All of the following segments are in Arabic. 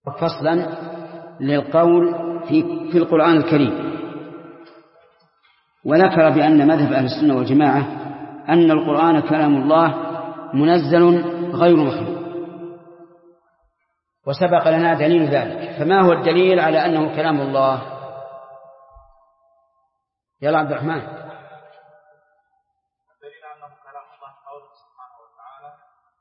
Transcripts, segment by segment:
فصلا للقول في القرآن الكريم، وذكر بأن مذهب أهل السنة والجماعة أن القرآن كلام الله منزل غير مخلوق، وسبق لنا دليل ذلك. فما هو الدليل على أنه كلام الله؟ يلا عبد الرحمن. الدليل على أنه كلام الله قوله سبحانه وتعالى: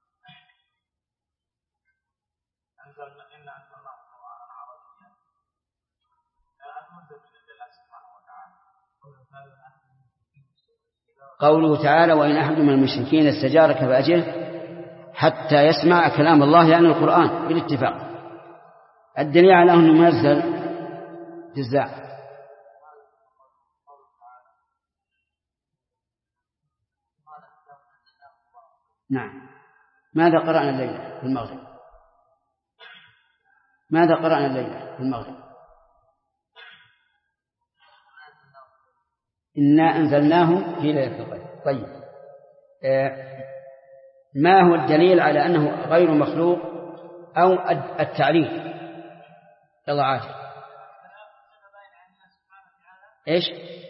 إنا أنزلناه قرآنا عربيا المنزل بإذن الله سبحانه وتعالى. قوله تعالى: وإن أحد من المشركين استجارك فأجره حتى يسمع كلام الله، يعني القرآن بالاتفاق. الدليل على أنه منزل جزاء. نعم. ماذا قرأنا الليلة في المغرب؟ ماذا قرأنا الليلة في المغرب؟ إنا أنزلناه في ليلة القدر. طيب، ما هو الدليل على أنه غير مخلوق أو التعليل؟ يلا عاجل. إيش؟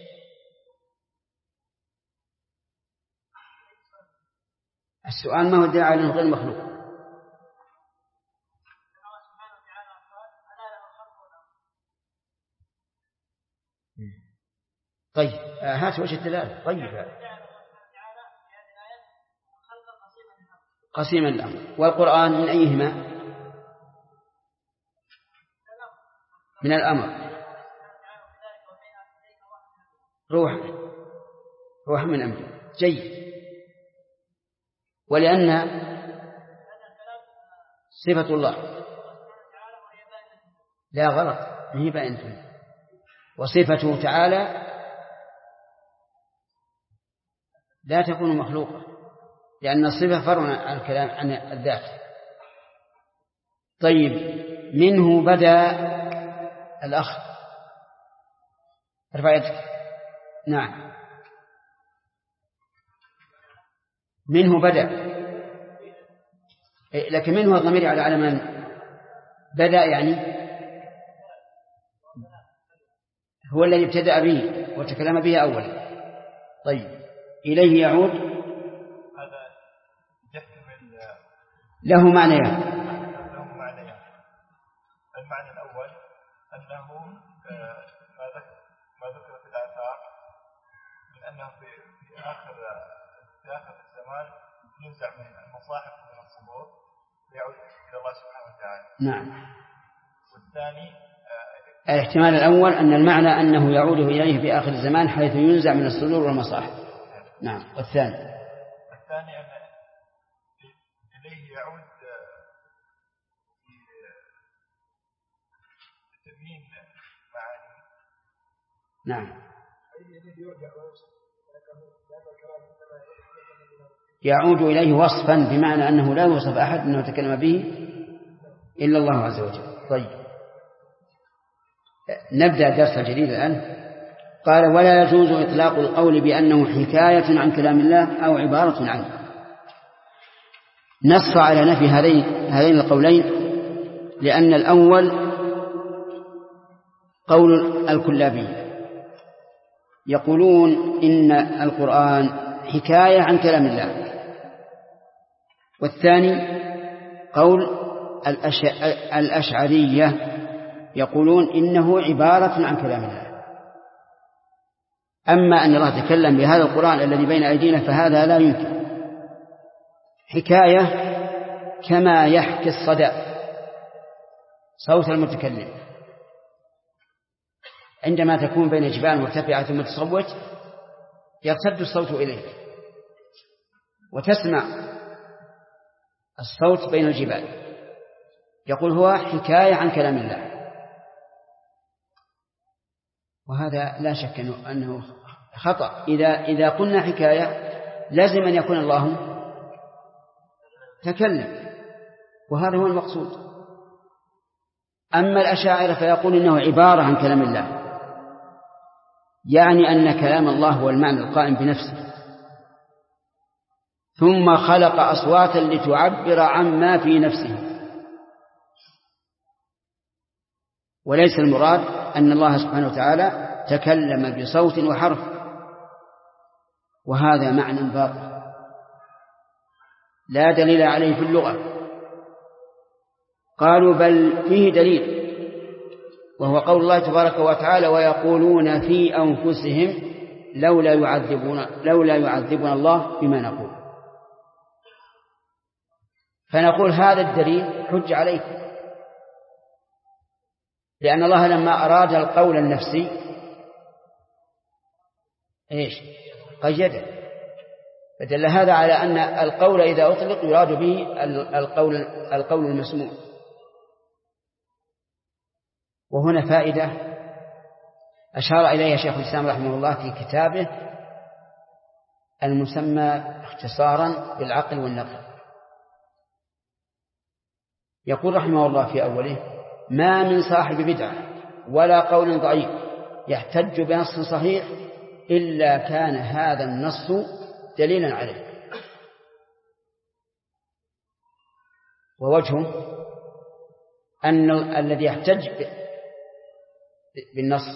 السؤال ما هو الدليل على أنه غير مخلوق؟ طيب، هات وجه الدلالة. طيب، قسيما الأمر. والقرآن من أيهما؟ من الأمر. روح من أمر. جيد. ولأن صفة الله لا غلط، هي بأنتم. وصفته تعالى لا تكون مخلوقة، لأن الصفة فرع عن الكلام عن الذات. طيب، منه بدأ الأخ. ارفع يدك. نعم، منه بدأ، لكن منه الضمير على من بدأ، يعني هو الذي ابتدأ به وتكلم به أولا. طيب، إليه يعود. هذا يحتمل له معنيان. المعنى الأول أنه ما ذكر في الآثار من أنه في آخر الزمان ينزع من المصاحف ومن الصدور ويعود إلى الله سبحانه وتعالى. نعم. والثاني الاحتمال الأول أن المعنى أنه يعود إليه في آخر الزمان حيث ينزع من الصدور والمصاحف. نعم. والثاني أن إليه يعود في تبيين معاني. نعم. يعود إليه وصفا، بمعنى أنه لا يوصف أحد أنه تكلم به إلا الله عز وجل. طيب، نبدأ الدرس الجديد الآن. قال: ولا يجوز إطلاق القول بأنه حكاية عن كلام الله أو عبارة عنه. نص على نفي هذين القولين، لأن الأول قول الكلابية، يقولون إن القرآن حكاية عن كلام الله. والثاني قول الأشعرية، يقولون إنه عبارة عن كلام الله. أما أن الله تكلم بهذا القرآن الذي بين أيدينا فهذا لا يمكن. حكاية كما يحكي الصدى صوت المتكلم، عندما تكون بين جبال مرتفعة ثم تصوت يرتد الصوت إليك وتسمع الصوت بين الجبال. يقول هو حكاية عن كلام الله، وهذا لا شك أنه خطأ. إذا قلنا حكاية لازم أن يكون الله تكلم، وهذا هو المقصود. أما الأشاعرة فيقول إنه عبارة عن كلام الله، يعني أن كلام الله هو المعنى القائم بنفسه، ثم خلق أصواتا لتعبر عما في نفسه. وليس المراد أن الله سبحانه وتعالى تكلم بصوت وحرف، وهذا معنى باطل لا دليل عليه في اللغة. قالوا بل فيه دليل، وهو قول الله تبارك وتعالى: ويقولون في أنفسهم لولا يعذبنا الله بما نقول. فنقول هذا الدليل حج عليكم، لأن الله لما أراد القول النفسي قيده، فدل هذا على أن القول إذا أطلق يراد به القول المسموع. وهنا فائدة أشار إليها شيخ الإسلام رحمه الله في كتابه المسمى اختصارا بالعقل والنقل. يقول رحمه الله في أوله: ما من صاحب بدعة ولا قول ضعيف يحتج بنص صحيح إلا كان هذا النص دليلا عليه. ووجهه أن الذي يحتج بالنص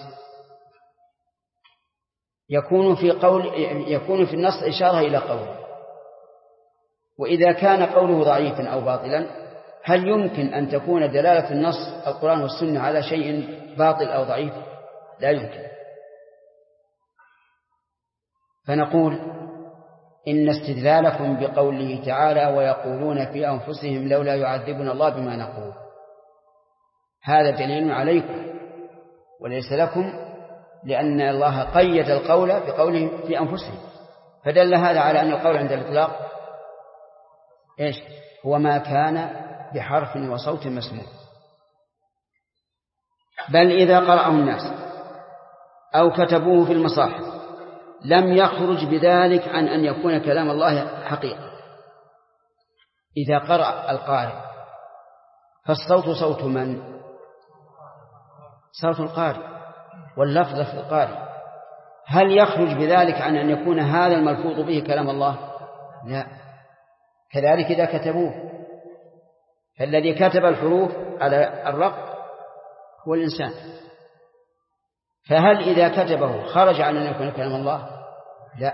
يكون في النص إشارة إلى قوله، وإذا كان قوله ضعيفا أو باطلا هل يمكن أن تكون دلالة النص القرآن والسنة على شيء باطل أو ضعيف؟ لا يمكن. فنقول إن استدلالكم بقوله تعالى: ويقولون في أنفسهم لولا يعذبنا الله بما نقول، هذا دليل عليكم وليس لكم، لأن الله قيد القول بقوله في أنفسهم، فدل هذا على أن القول عند الإطلاق هو ما كان بحرف وصوت مسموع. بل إذا قرأه الناس أو كتبوه في المصاحف لم يخرج بذلك عن أن يكون كلام الله حقيقة. إذا قرأ القارئ فالصوت صوت من؟ صوت القارئ، واللفظ في القارئ. هل يخرج بذلك عن أن يكون هذا الملفوظ به كلام الله؟ لا. كذلك إذا كتبوه، فالذي كتب الحروف على الرق هو الإنسان، فهل إذا كتبه خرج عن أن يكون كلام الله؟ لا،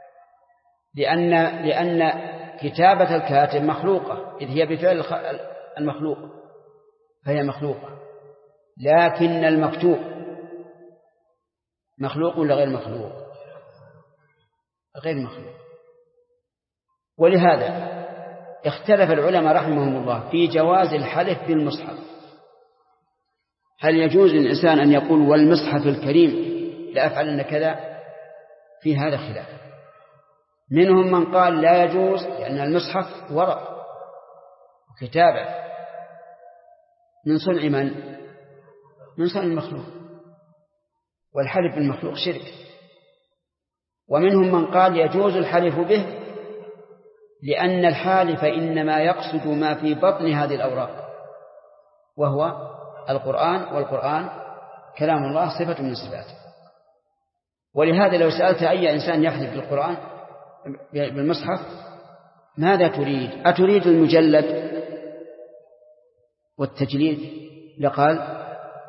لأن كتابة الكاتب مخلوقة، إذ هي بفعل المخلوق فهي مخلوقة، لكن المكتوب مخلوق ولا غير مخلوق؟ غير مخلوق. ولهذا اختلف العلماء رحمهم الله في جواز الحلف بالمصحف. هل يجوز للإنسان أن يقول والمصحف الكريم لأفعلن كذا؟ في هذا خلاف. منهم من قال لا يجوز، لأن المصحف ورق وكتابة من صنع من؟ من صنع المخلوق، والحلف بالمخلوق شرك. ومنهم من قال يجوز الحلف به، لأن الحالف إنما يقصد ما في بطن هذه الأوراق وهو القرآن، والقرآن كلام الله صفة من صفاته. ولهذا لو سألت أي إنسان يحلف بالقرآن بالمصحف ماذا تريد؟ أتريد المجلد والتجليد؟ لقال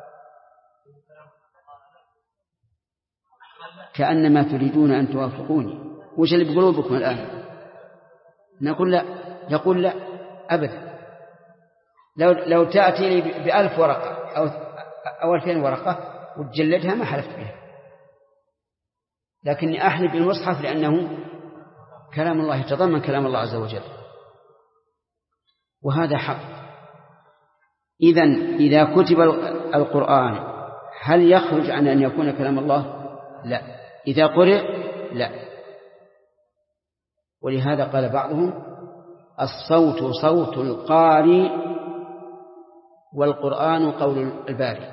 كأنما تريدون أن توافقوني، وش اللي بقلوبكم الآن؟ نقول لا. يقول لا أبدا. لو تأتي لي ب1000 ورقة أو 2000 ورقة وتجلدها ما حلفت بها، لكني أحلف بالمصحف لأنه كلام الله، يتضمن كلام الله عز وجل، وهذا حق. إذا كتب القرآن هل يخرج عن أن يكون كلام الله؟ لا. إذا قرئ لا. ولهذا قال بعضهم الصوت صوت القارئ والقرآن قول الباري.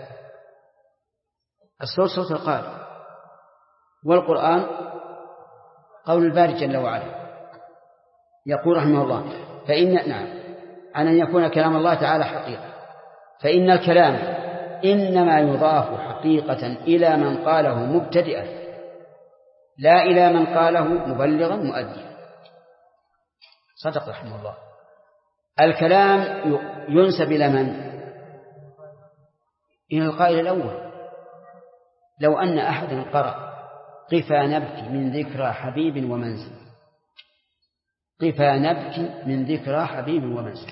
الصوت صوت القارئ والقرآن قول الباري جل وعلا. يقول رحمه الله عن أن يكون كلام الله تعالى حقيقة، فإن الكلام إنما يضاف حقيقة إلى من قاله مبتدئا لا إلى من قاله مبلغا مؤديا. صدق رحمه الله. الكلام ينسب إلى من؟ إلى القائل الأول. لو أن أحدا قرأ قفا نبكي من ذكرى حبيب ومنزل، قفا نبكي من ذكرى حبيب ومنزل،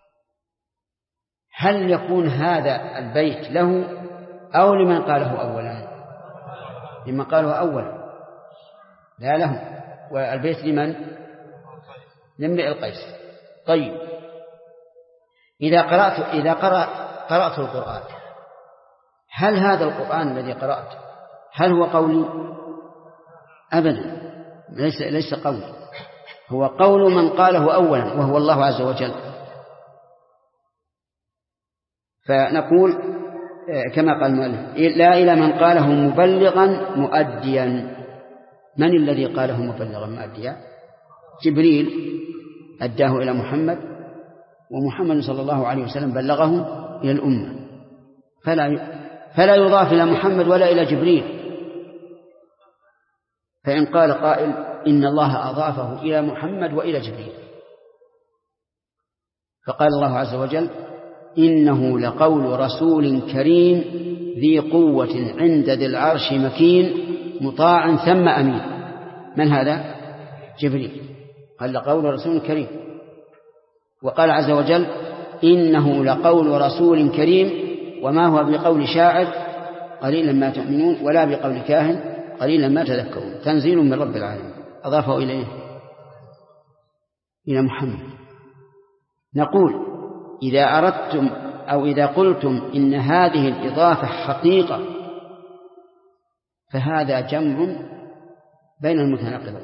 هل يكون هذا البيت له أو لمن قاله أولا؟ لمن قاله أولا، لا له. والبيت لمن؟ لامرئ القيس. طيب، إذا قرأت القرآن، هل هذا القرآن الذي قرأت هل هو قولي؟ أبدا، ليس قولي، هو قول من قاله أولا وهو الله عز وجل. فنقول كما قال المؤلف: لا إلى من قاله مبلغا مؤديا. من الذي قاله مبلغا مؤديا؟ جبريل أداه إلى محمد، ومحمد صلى الله عليه وسلم بلغه إلى الأمة، فلا يضاف إلى محمد ولا إلى جبريل. فإن قال قائل إن الله أضافه إلى محمد وإلى جبريل، فقال الله عز وجل: إنه لقول رسول كريم ذي قوة عند ذي العرش مكين مطاع ثم أمين. من هذا؟ جبريل. قال لقول رسول كريم. وقال عز وجل: إنه لقول رسول كريم وما هو بقول شاعر قليلا ما تؤمنون ولا بقول كاهن قليلا ما تذكرون تنزيل من رب العالمين. أضافه إليه إلى محمد. نقول: إذا أردتم أو إذا قلتم إن هذه الإضافة حقيقة فهذا جمع بين المتناقضين،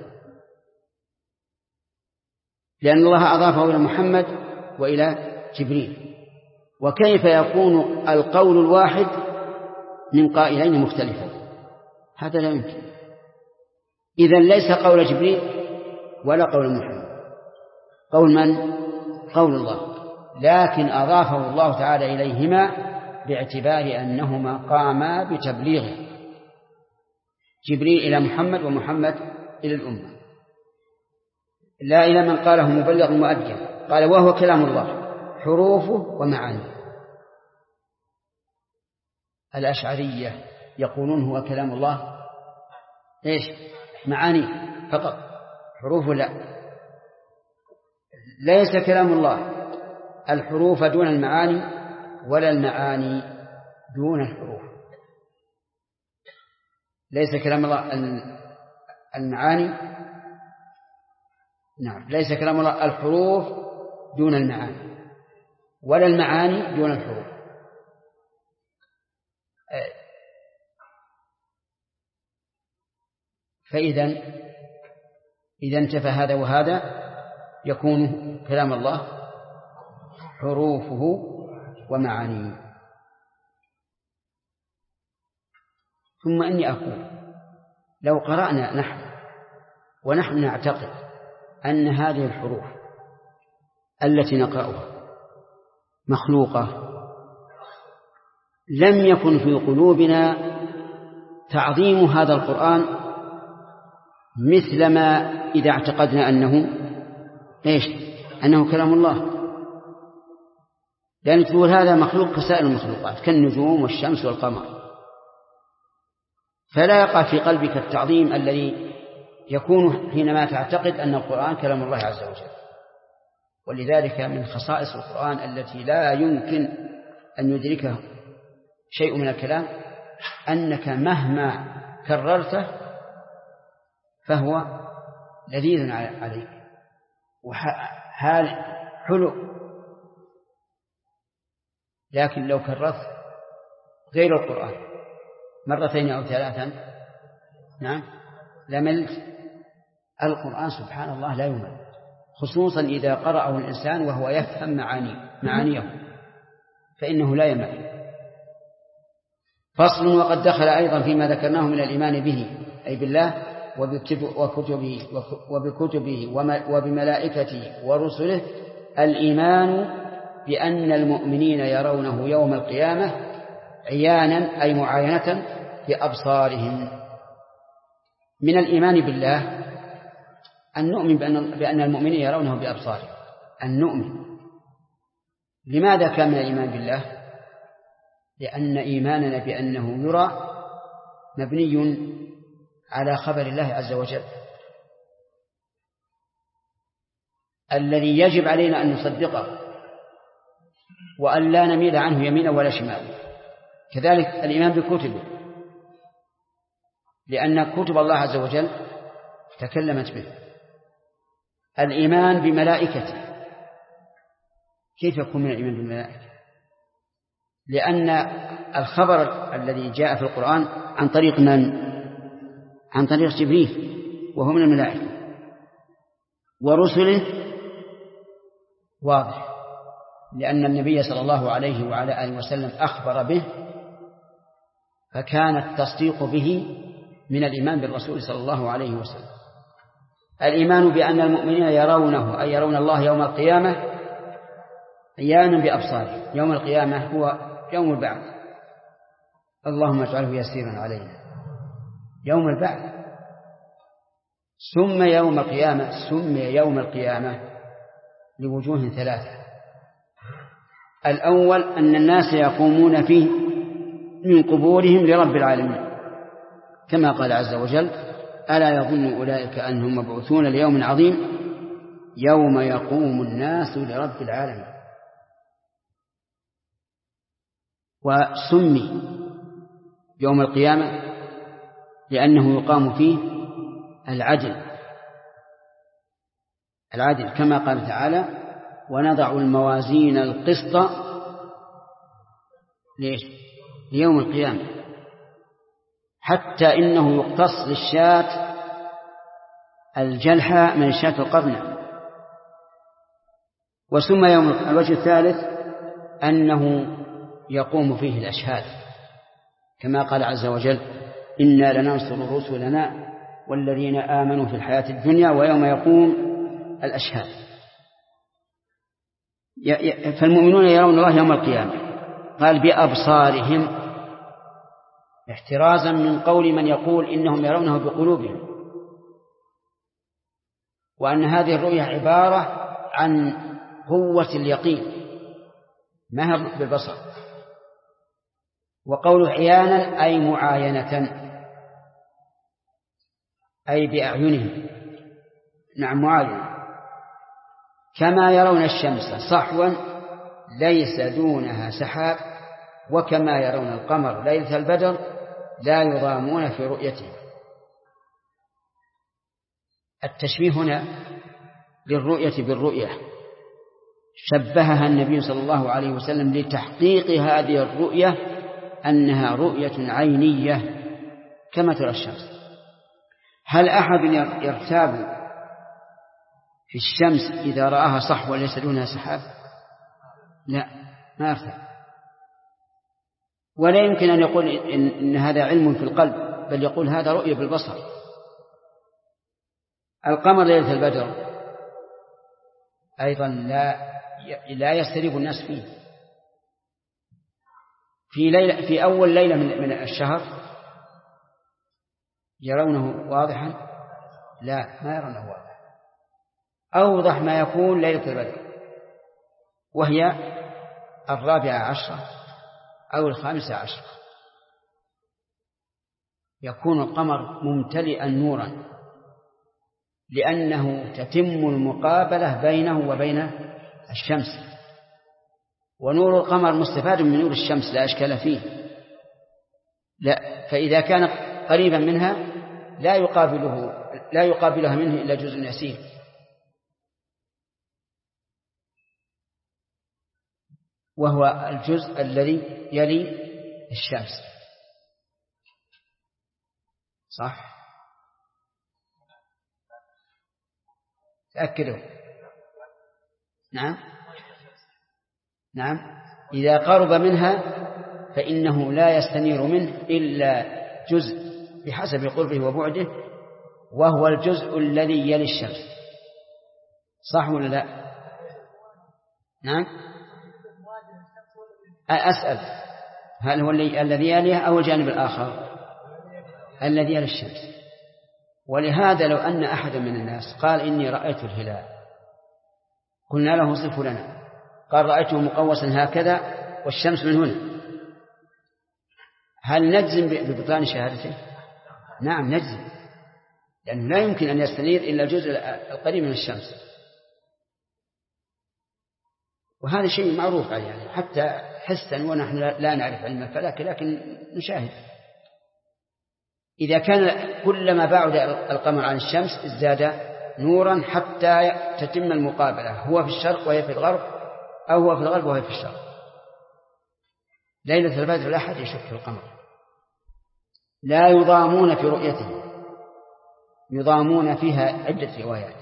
لأن الله أضافه إلى محمد وإلى جبريل، وكيف يكون القول الواحد من قائلين مختلفين؟ هذا لا يمكن. إذن ليس قول جبريل ولا قول محمد، قول من؟ قول الله، لكن أضافه الله تعالى إليهما باعتبار أنهما قاما بتبليغه، جبريل إلى محمد ومحمد إلى الأمة. لا إلى من قاله مبلغ مؤديا. قال: وهو كلام الله حروفه ومعانيه. الأشعرية يقولون هو كلام الله إيش؟ معاني فقط، حروفه لا، ليس كلام الله الحروف دون المعاني ولا المعاني دون الحروف. ليس كلام الله المعاني، نعم، ليس كلام الله الحروف دون المعاني ولا المعاني دون الحروف. فإذا انتفى هذا وهذا يكون كلام الله حروفه ومعانيه. ثم إني أقول: لو قرأنا ونحن نعتقد أن هذه الحروف التي نقرأها مخلوقة، لم يكن في قلوبنا تعظيم هذا القرآن مثل ما إذا اعتقدنا أنه كلام الله. لأن تقول هذا مخلوق كسائر المخلوقات كالنجوم والشمس والقمر، فلا يقع في قلبك التعظيم الذي يكون حينما تعتقد أن القرآن كلام الله عز وجل. ولذلك من خصائص القرآن التي لا يمكن أن يدركه شيء من الكلام أنك مهما كررته فهو لذيذ عليك وحال حلو. لكن لو كررت غير القرآن مرتين أو ثلاثا لملت. القرآن سبحان الله لا يمل، خصوصا إذا قرأه الإنسان وهو يفهم معانيه فإنه لا يمل. فصل: وقد دخل أيضا فيما ذكرناه من الإيمان به أي بالله وبكتبه وبملائكته ورسله الإيمان بأن المؤمنين يرونه يوم القيامة عيانا أي معاينة بأبصارهم. من الإيمان بالله أن نؤمن بأن المؤمنين يرونه بأبصارهم، أن نؤمن. لماذا كان من الإيمان بالله؟ لأن إيماننا بأنه يرى مبني على خبر الله عز وجل الذي يجب علينا أن نصدقه وأن لا نميل عنه يمينا ولا شمالا. كذلك الإيمان بكتبه، لأن كتب الله عز وجل تكلمت به. الإيمان بملائكته، كيف يكون من الإيمان بالملائكة؟ لأن الخبر الذي جاء في القرآن عن طريق من؟ عن طريق جبريل وهو من الملائكة. ورسله واضح، لأن النبي صلى الله عليه وعلى آله وسلم أخبر به، فكان التصديق به من الإيمان بالرسول صلى الله عليه وسلم. الإيمان بأن المؤمنين يرونه، أي يرون الله يوم القيامة عيانا بأبصارهم. يوم القيامة هو يوم البعث، اللهم اجعله يسيرا علينا. يوم البعث سمي يوم القيامة لوجوه ثلاثة. الأول أن الناس يقومون فيه من قبورهم لرب العالمين، كما قال عز وجل: ألا يظن أولئك أنهم مبعوثون ليوم عظيم يوم يقوم الناس لرب العالمين. وسمي يوم القيامة لأنه يقام فيه العدل كما قال تعالى: ونضع الموازين القسط ليوم القيامة، حتى إنه يقتص للشاة الجلحة من الشاة القرنة. وسمى يوم الوجه الثالث أنه يقوم فيه الأشهاد، كما قال عز وجل: إنا لننصر رسلنا والذين آمنوا في الحياة الدنيا ويوم يقوم الأشهاد. فالمؤمنون يرون الله يوم القيامة، قال بأبصارهم، احترازا من قول من يقول إنهم يرونه بقلوبهم، وأن هذه الرؤية عبارة عن قوة اليقين ما هي بالبصر. وقول عيانا أي معاينة، أي بأعينهم، نعم معاينة. كما يرون الشمس صحوا ليس دونها سحاب، وكما يرون القمر ليلة البدر لا يضامون في رؤيته. التشبيه هنا للرؤية بالرؤية، شبهها النبي صلى الله عليه وسلم لتحقيق هذه الرؤية أنها رؤية عينية كما ترى الشمس. هل أحد يرتاب في الشمس إذا رآها صحوا ليس دونها سحاب؟ لا، ما يرتاب. ولا يمكن أن يقول إن هذا علم في القلب، بل يقول هذا رؤية بالبصر. القمر ليلة البدر أيضا لا يستريب الناس فيه. في أول ليلة من الشهر يرونه واضحا؟ لا، ما يرونه واضحا. أوضح ما يكون ليلة البدر، وهي 14 أو 15، يكون القمر ممتلئا نورا، لأنه تتم المقابلة بينه وبين الشمس. ونور القمر مستفاد من نور الشمس لا إشكال فيه، لا، فإذا كان قريبا منها لا يقابلها منه إلا جزء يسير. وهو الجزء الذي يلي الشمس، صح؟ تأكدوا. نعم، إذا قرب منها فإنه لا يستنير منه إلا جزء بحسب قربه وبعده، وهو الجزء الذي يلي الشمس، صح ولا لا؟ نعم، أسأل هل هو الذي يليه أو الجانب الآخر؟ الذي يلي الشمس. ولهذا لو أن أحد من الناس قال إني رأيت الهلال، قلنا له صفه لنا، قال رأيته مقوسا هكذا والشمس من هنا، هل نجزم ببطلان شهادته؟ نعم نجزم، لأنه لا يمكن أن يستنير إلا الجزء القريب من الشمس، وهذا شيء معروف يعني حتى حسا، ونحن لا نعرف علم الفلك لكن نشاهد. إذا كان كلما بعد القمر عن الشمس ازداد نورا حتى تتم المقابلة، هو في الشرق وهي في الغرب، أو هو في الغرب وهي في الشرق. ليلة البدر لا أحد يشك في القمر. لا يضامون في رؤيته، يضامون فيها عدة روايات.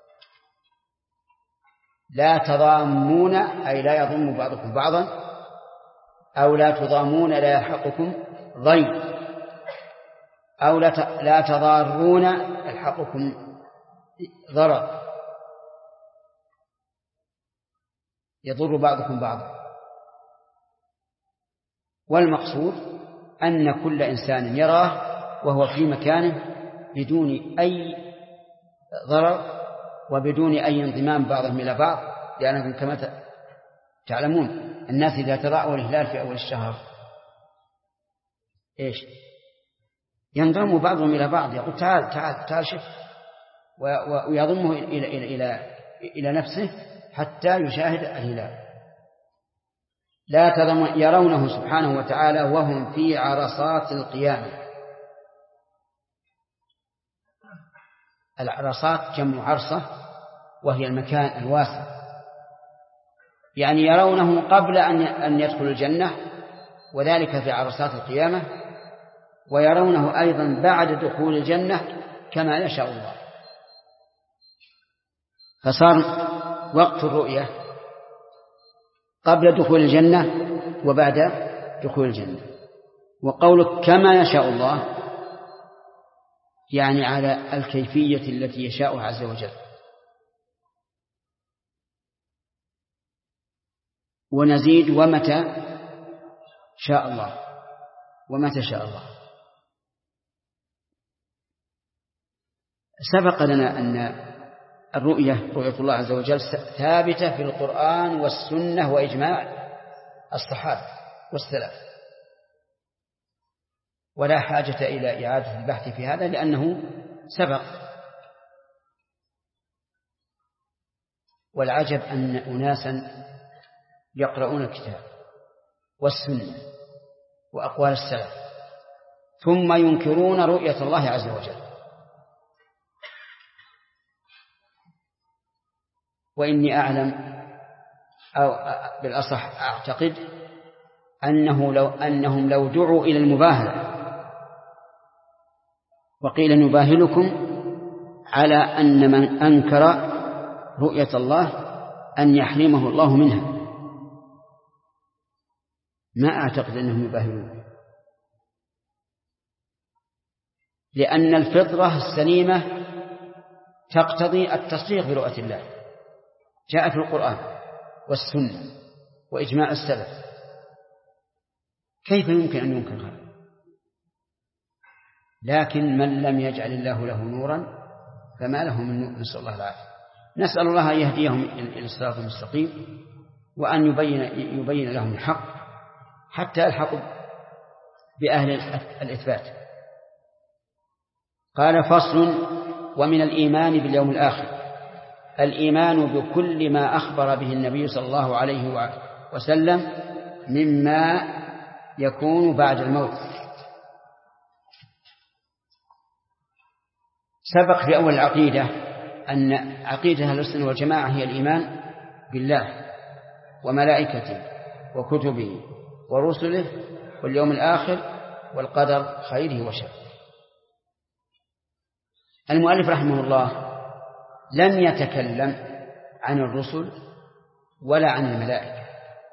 لا تضامون أي لا يضم بعضكم بعضا، أو لا تضامون لا يلحقكم ضيم، أو لا تضارون يلحقكم ضرر، يضر بعضكم بعضا. والمقصود أن كل إنسان يراه وهو في مكانه بدون أي ضرر وبدون أي انضمام بعضهم إلى بعض، لأنكم كما تعلمون الناس إذا تضاءوا الهلال في أول الشهر إيش ينضم بعضهم إلى بعض، يقول تعال تعال تعال شف، ويضمه إلى نفسه حتى يشاهد الهلال. لا تضم يرونه سبحانه وتعالى وهم في عرصات القيامة. العرصات جمع عرصة، وهي المكان الواسع، يعني يرونه قبل أن يدخل الجنة، وذلك في عرصات القيامة، ويرونه أيضا بعد دخول الجنة كما يشاء الله. فصار وقت الرؤية قبل دخول الجنة وبعد دخول الجنة. وقولك كما يشاء الله يعني على الكيفية التي يشاء عز وجل. ونزيد ومتى شاء الله، ومتى شاء الله. سبق لنا أن رؤية الله عز وجل ثابتة في القرآن والسنة وإجماع الصحابة والسلف، ولا حاجة إلى إعادة البحث في هذا لأنه سبق. والعجب أن أناسا يقرؤون الكتاب والسنة وأقوال السلف ثم ينكرون رؤية الله عز وجل. وإني أعلم أو بالأصح أعتقد أنهم لو دعوا إلى المباهلة وقيل نباهلكم على أن من أنكر رؤية الله أن يحرمه الله منها، ما أعتقد أنهم يباهلون، لأن الفطرة السليمة تقتضي التصديق برؤية الله، جاء في القرآن والسنة وإجماع السلف، كيف يمكن أن ينكر هذا؟ لكن من لم يجعل الله له نورا فما له من نور، نسأل الله العافية. نسأل الله أن يهديهم إلى الصراط المستقيم، وأن يبين لهم الحق حتى يلحقوا بأهل الإثبات. قال فصل: ومن الإيمان باليوم الآخر الإيمان بكل ما أخبر به النبي صلى الله عليه وسلم مما يكون بعد الموت. سبق في أول العقيدة أن عقيدة أهل السنة والجماعة هي الإيمان بالله وملائكته وكتبه ورسله واليوم الآخر والقدر خيره وشره. المؤلف رحمه الله لم يتكلم عن الرسل ولا عن الملائكة،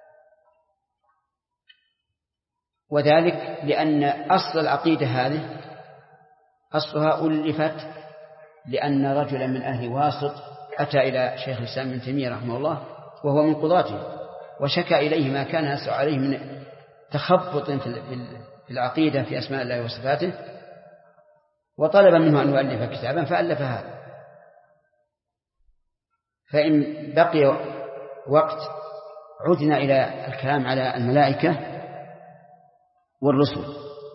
وذلك لأن أصل العقيدة هذه أصلها ألفت لأن رجلا من أهل واسط أتى إلى شيخ الإسلام ابن تيمية رحمه الله وهو من قضاته، وشكى إليه ما كان يسعى عليه من تخبط في العقيدة في أسماء الله وصفاته، وطلب منه أن يؤلف كتابا فألف هذا. فإن بقي وقت عدنا إلى الكلام على الملائكة والرسل.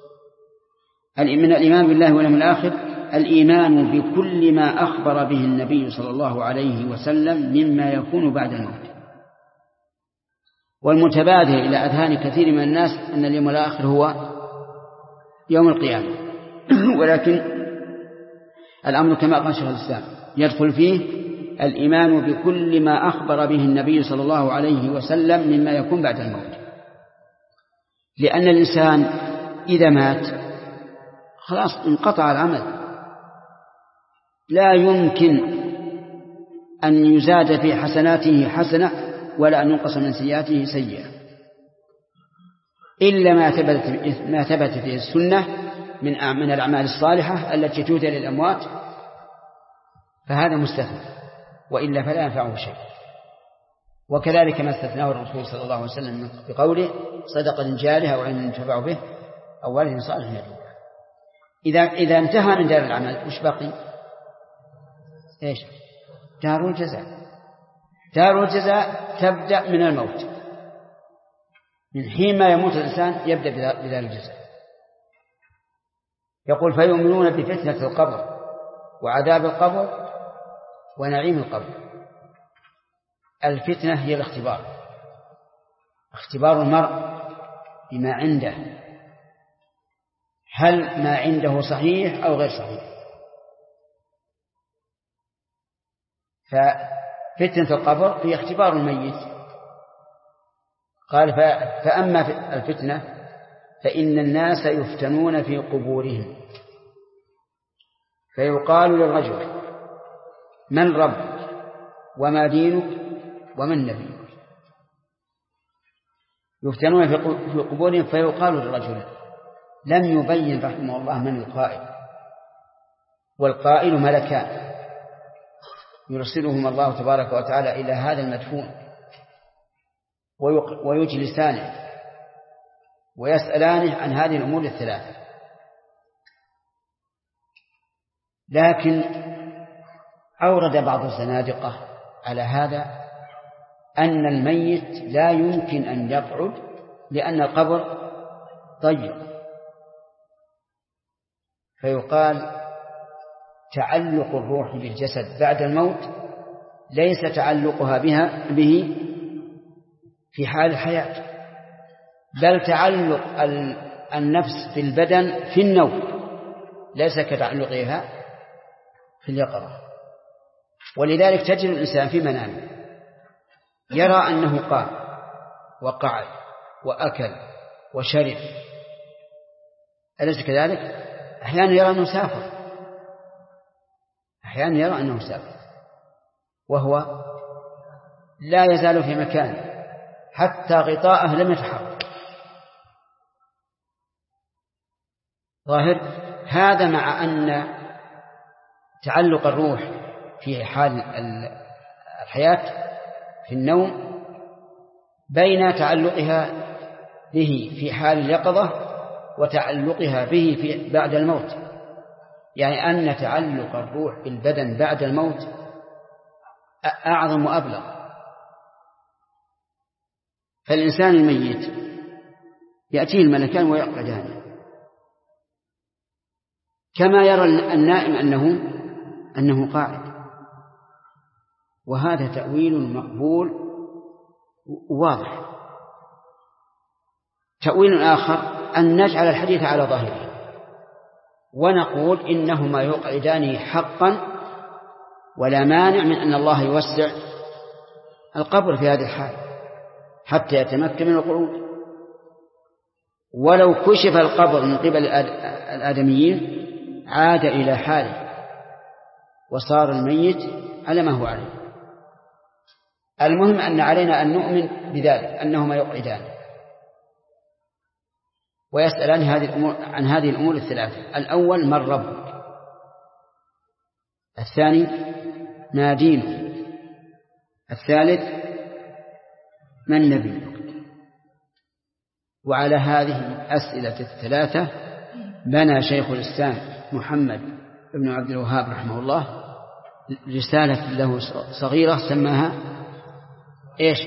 من الإيمان بالله واليوم الآخر الإيمان بكل ما أخبر به النبي صلى الله عليه وسلم مما يكون بعد الموت. والمتبادر إلى أذهان كثير من الناس أن اليوم الآخر هو يوم القيامة، ولكن الأمر كما قال شيخ الإسلام يدخل فيه الإيمان بكل ما أخبر به النبي صلى الله عليه وسلم مما يكون بعد الموت، لأن الإنسان إذا مات خلاص انقطع العمل، لا يمكن أن يزاد في حسناته حسنة ولا أن ينقص من سيئاته سيئة، إلا ما ثبت في السنة من الأعمال الصالحة التي تؤتى للأموات، فهذا مستثنى، وإلا فلا ينفعه شيء. وكذلك ما استثناه الرسول صلى الله عليه وسلم بقوله صدقة جارية أو علم ينتفع به أو والد صالح يدعو. إذا انتهى من دار العمل وش بقي؟ إيش؟ دار الجزاء. دار الجزاء تبدأ من الموت، من حين ما يموت الإنسان يبدأ بدار الجزاء. يقول فيؤمنون بفتنة القبر وعذاب القبر ونعيم القبر. الفتنة هي الاختبار، اختبار المرء بما عنده، هل ما عنده صحيح أو غير صحيح. ففتنة القبر هي اختبار الميت. قال فأما الفتنة فإن الناس يفتنون في قبورهم، فيقال للرجل من ربك وما دينك ومن نبيك. يفتنون في قبورهم فيقال للرجل. لم يبين رحمه الله من القائل، والقائل ملكان يرسلهما الله تبارك وتعالى إلى هذا المدفون ويجلسانه ويسألانه عن هذه الأمور الثلاثة. لكن أورد بعض الزنادقة على هذا أن الميت لا يمكن أن يقعد لأن القبر ضيق، فيقال تعلق الروح بالجسد بعد الموت ليس تعلقها به في حال الحياة، بل تعلق النفس بالبدن في النوم، ليس كتعلقها في اليقظة. ولذلك تجد الإنسان في منامه يرى أنه قام وقعد وأكل وشرب، أليس كذلك؟ أحيانا يرى أنه سافر، أحيانا يرى أنه سافر وهو لا يزال في مكانه حتى غطاءه لم يتحرك. ظاهر هذا مع أن تعلق الروح في حال الحياة في النوم بين تعلقها به في حال اليقظة وتعلقها به في بعد الموت، يعني أن تعلق الروح بالبدن بعد الموت أعظم وأبلغ. فالإنسان الميت يأتيه الملكان ويقعدان كما يرى النائم أنه قاعد، وهذا تأويل مقبول واضح. تأويل آخر أن نجعل الحديث على ظاهره ونقول إنهما يقعدان حقا، ولا مانع من أن الله يوسع القبر في هذه الحال حتى يتمكن من القعود. ولو كشف القبر من قبل الآدميين عاد إلى حاله وصار الميت على ما هو عليه. المهم أن علينا أن نؤمن بذلك أنهما يقعدان ويسألان عن هذه الأمور الثلاثة. الأول من ربك، الثاني ما دينك، الثالث من نبيك. وعلى هذه الأسئلة الثلاثة بنى شيخ الإسلام محمد بن عبد الوهاب رحمه الله رسالة له صغيرة سماها إيش؟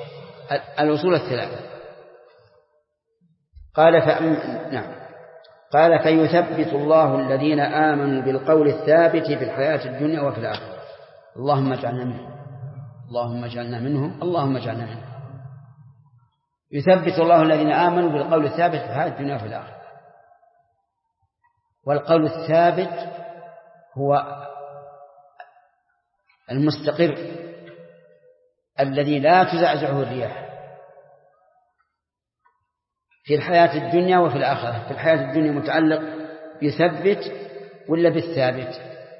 الأصول الثلاثة. قال فيثبت الله الذين آمنوا بالقول الثابت في الحياة الدنيا وفي الآخرة. اللهم اجعلنا منهم، اللهم اجعلنا منهم، اللهم اجعلنا منهم. يثبت الله الذين آمنوا بالقول الثابت في الحياة الدنيا وفي الآخرة. والقول الثابت هو المستقر الذي لا تزعزعه الرياح في الحياة الدنيا وفي الآخرة. في الحياة الدنيا متعلق بثبت ولا بالثابت؟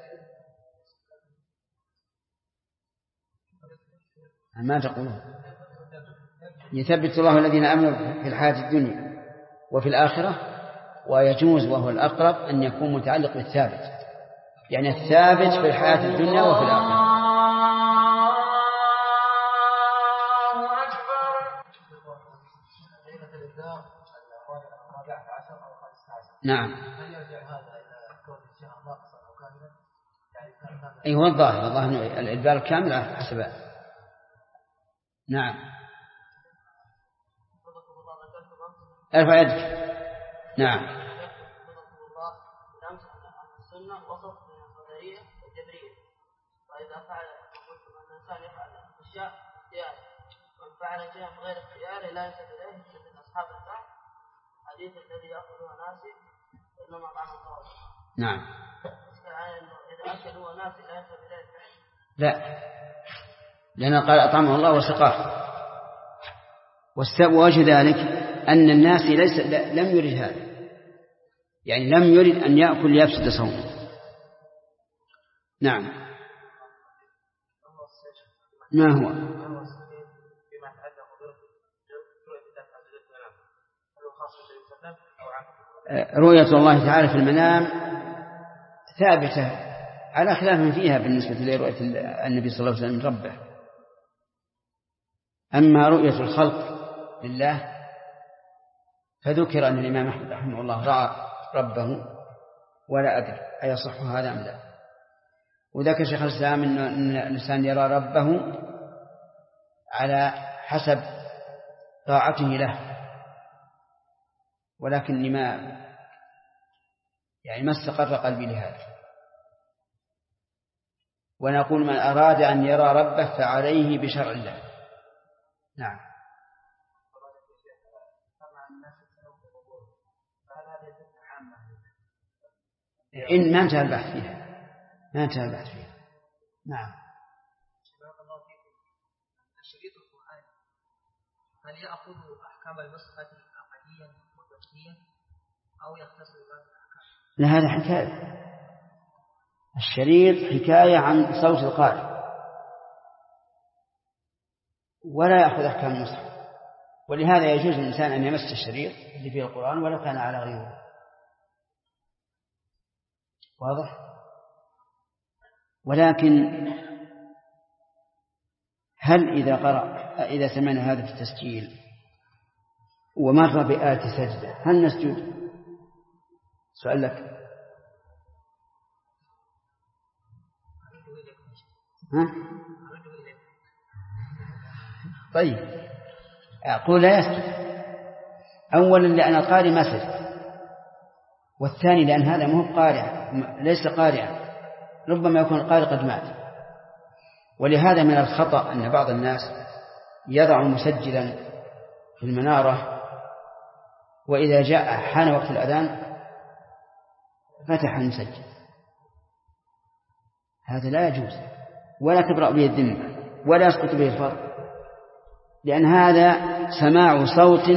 ما تقولون؟ يثبت الله الذين آمنوا في الحياة الدنيا وفي الآخرة، ويجوز وهو الأقرب أن يكون متعلق بالثابت، يعني الثابت في الحياة الدنيا وفي الآخرة. نعم. أي هو الظاهر الإدبار الكامل على حسب. نعم. ارفع يدك. نعم. السنة وسط من القدرية والجبرية، وإذا فعل قلت أن الإنسان يفعل أشياء اختيار، وإن فعل شيئا بغير اختياره لا ينسب إليه مثل أصحاب الكهف حديث الذي يأخذها ناسي إنما طعم الله. نعم. إذا أكل هو ناسي لا ينسب إليه. لا، لأن قال أطعمه الله وسقاه. ووجه ذلك أن الناس لم يرد هذا، يعني لم يرد أن يأكل ليفسد صومه. نعم. ما هو؟ رؤية الله تعالى في المنام ثابتة على خلاف فيها بالنسبة لرؤية النبي صلى الله عليه وسلم ربه. أما رؤية الخلق لله فذكر أن الإمام أحمد رحمه الله رأى ربه، ولا أدري أيصح هذا أم لا. وذكر شيخ الإسلام أن الإنسان يرى ربه على حسب طاعته له، ولكن ما استقر قلبي لهذا. ونقول من أراد أن يرى ربه فعليه بشرع الله. نعم. إن ما انتهى البحث فيها، ما انتهى البحث فيها. نعم. الشريط القرآني هل يأخذ أحكام النسخة عقديا وتفسيريا أو يختص ببعض الأحكام؟ لا، هذا حكاية. الشريط حكاية عن صوت القارئ، ولا يأخذ أحكام النسخة. ولهذا يجوز للإنسان أن يمس الشريط اللي فيه القرآن ولو كان على غيره. واضح؟ ولكن هل إذا سمعنا هذا في التسجيل ومر بآية سجدة هل نسجد؟ سؤال لك. ها؟ طيب، أقول لا يسجد. أولا لأن القارئ ما سجد، والثاني لأن هذا مو قارئ، ليس قارئا، ربما يكون القارئ قد مات. ولهذا من الخطأ أن بعض الناس يضع مسجلا في المنارة، وإذا جاء حان وقت الأذان فتح المسجل. هذا لا يجوز، ولا تبرأ به الذمة، ولا يسقط به الفرض، لأن هذا سماع صوت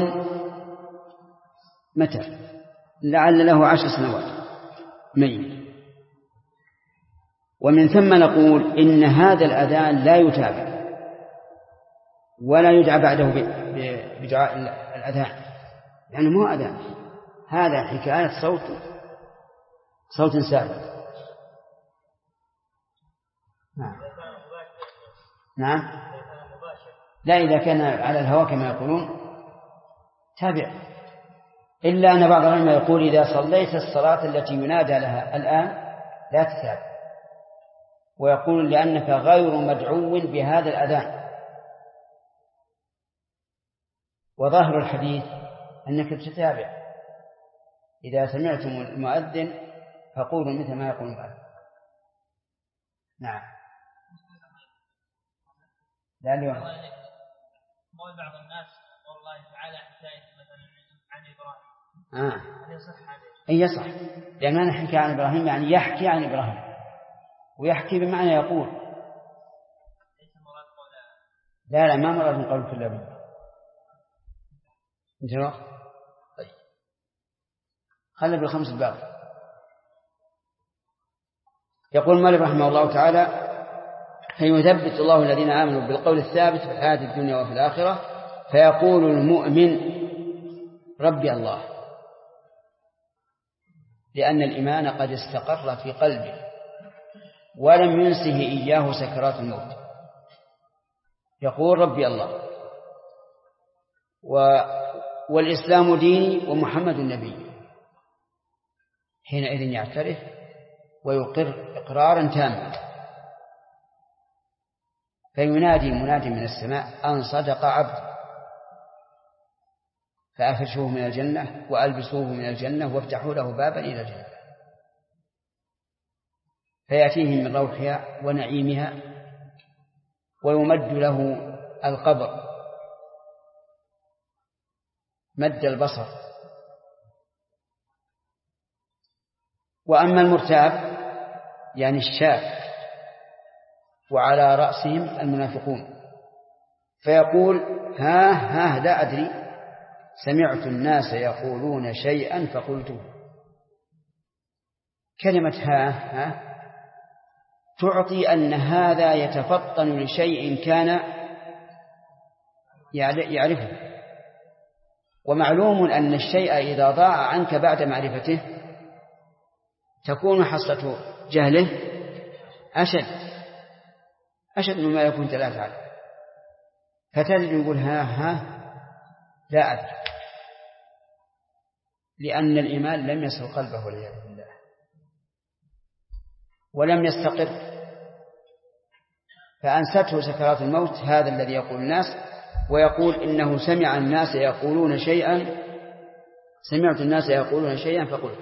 متى لعل له 10 سنوات ميت. ومن ثم نقول إن هذا الأذان لا يتابع ولا يدعى بعده بدعاء الأذان، يعني مو أذان، هذا حكاية صوت سابق. نعم. لا، إذا كان على الهواء كما يقولون تابع، إلا أن بعض العلماء يقول إذا صليت الصلاة التي ينادى لها الآن لا تتابع، ويقول لأنك غير مدعو بهذا الأذان، وظاهر الحديث أنك تتابع. إذا سمعتم المؤذن فقولوا مثل ما يقول المؤذن. نعم. لا اليوم قول بعض الناس قول الله تعالى حكاية مثلا عن إبراهيم هل يصح هذا؟ أي يصح، لأن أنا حكي عن إبراهيم يعني يحكي عن إبراهيم، ويحكي بمعنى يقول. لا ما مراد من قول كل أبي. انتهى. طيب خلنا بالخمس الباقي. يقول المؤلف رحمه الله تعالى: فيثبت الله الذين آمنوا بالقول الثابت في الحياة الدنيا وفي الآخرة، فيقول المؤمن ربي الله، لأن الإيمان قد استقر في قلبه ولم ينسه إياه سكرات الموت. يقول ربي الله والإسلام ديني ومحمد النبي، حينئذ يعترف ويقر إقرارا تاما، فينادي مناد من السماء أن صدق عبد، فأفرشوه من الجنة وألبسوه من الجنة وافتحوا له بابا إلى الجنة، فيأتيه من روحها ونعيمها، ويمد له القبر مد البصر. وأما المرتاب يعني الشاك وعلى رأسهم المنافقون، فيقول ها لا أدري، سمعت الناس يقولون شيئا فقلته. كلمة ها تعطي أن هذا يتفطن لشيء كان يعرفه، ومعلوم أن الشيء إذا ضاع عنك بعد معرفته تكون حصة جهله أشد مما يكون أنت لا تعلم، فتجد يقول ها لا أدري، لأن الإيمان لم يصل قلبه والعياذ بالله ولم يستقر، فأنسته سكرات الموت هذا الذي يقول الناس، ويقول إنه سمع الناس يقولون شيئا، سمعت الناس يقولون شيئا فقلت.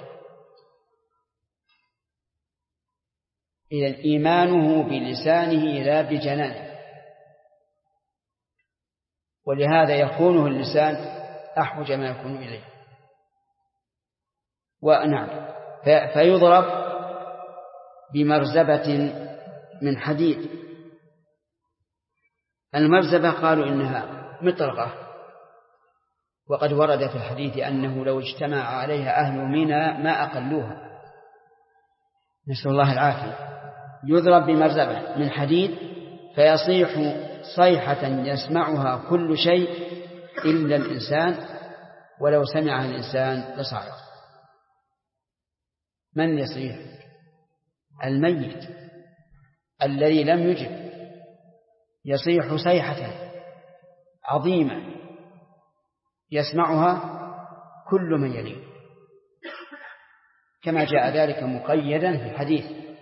إذن إيمانه بلسانه لا بجنانه، ولهذا يكونه اللسان أحوج ما يكون إليه. ونعم فيضرب بمرزبة من حديد. المرزبة قالوا إنها مطرقة، وقد ورد في الحديث أنه لو اجتمع عليها أهل منى ما أقلوها، نسأل الله العافية. يضرب بمرزبة من حديد فيصيح صيحة يسمعها كل شيء إلا الإنسان، ولو سمعها الإنسان لصعق. من يصيح؟ الميت الذي لم يجب يصيح صيحة عظيمة يسمعها كل من يليه، كما جاء ذلك مقيدا في الحديث.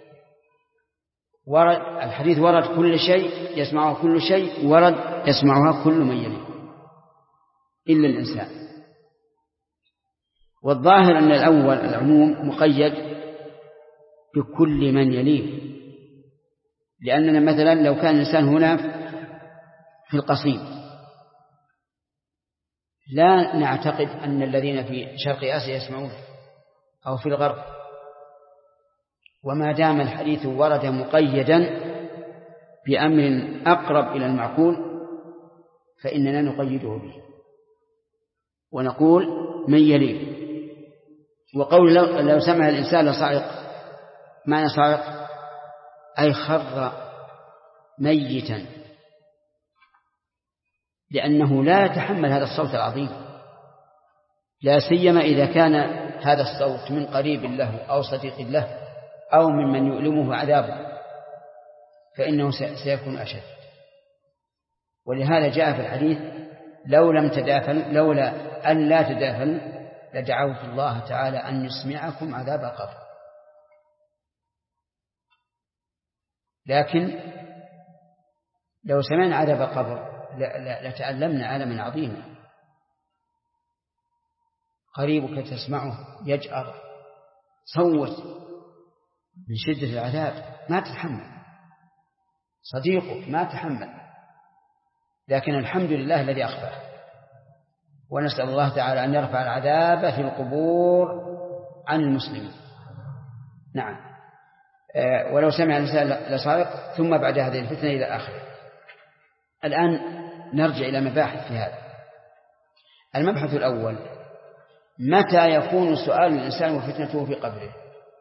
الحديث ورد كل شيء يسمعه كل شيء، ورد يسمعها كل من يليه إلا الإنسان. والظاهر أن الأول العموم مقيد بكل من يليه، لأننا مثلا لو كان الإنسان هنا في القصيم لا نعتقد أن الذين في شرق آسيا يسمعون أو في الغرب، وما دام الحديث ورد مقيدا بأمر أقرب إلى المعقول فإننا نقيده به ونقول من يليه. وقول لو سمع الإنسان لصعق، معنى صعق أي خر ميتا، لأنه لا يتحمل هذا الصوت العظيم، لا سيما إذا كان هذا الصوت من قريب له أو صديق له أو ممن يؤلمه عذابه، فإنه سيكون أشد. ولهذا جاء في الحديث لولا أن لا تدافنوا لدعوت الله تعالى أن يسمعكم عذاب القبر. لكن لو سمعنا عذاب القبر لتألمنا ألما عظيما. قريبك تسمعه يجأر صوت من شدة العذاب ما تتحمل، صديقك ما تحمل، لكن الحمد لله الذي أخفاه، ونسأل الله تعالى أن يرفع العذاب في القبور عن المسلمين. نعم. ولو سمع الإنسان لصائق ثم بعد هذه الفتنة إلى آخره. الآن نرجع إلى مباحث في هذا. المبحث الأول: متى يكون سؤال الإنسان وفتنته في قبره؟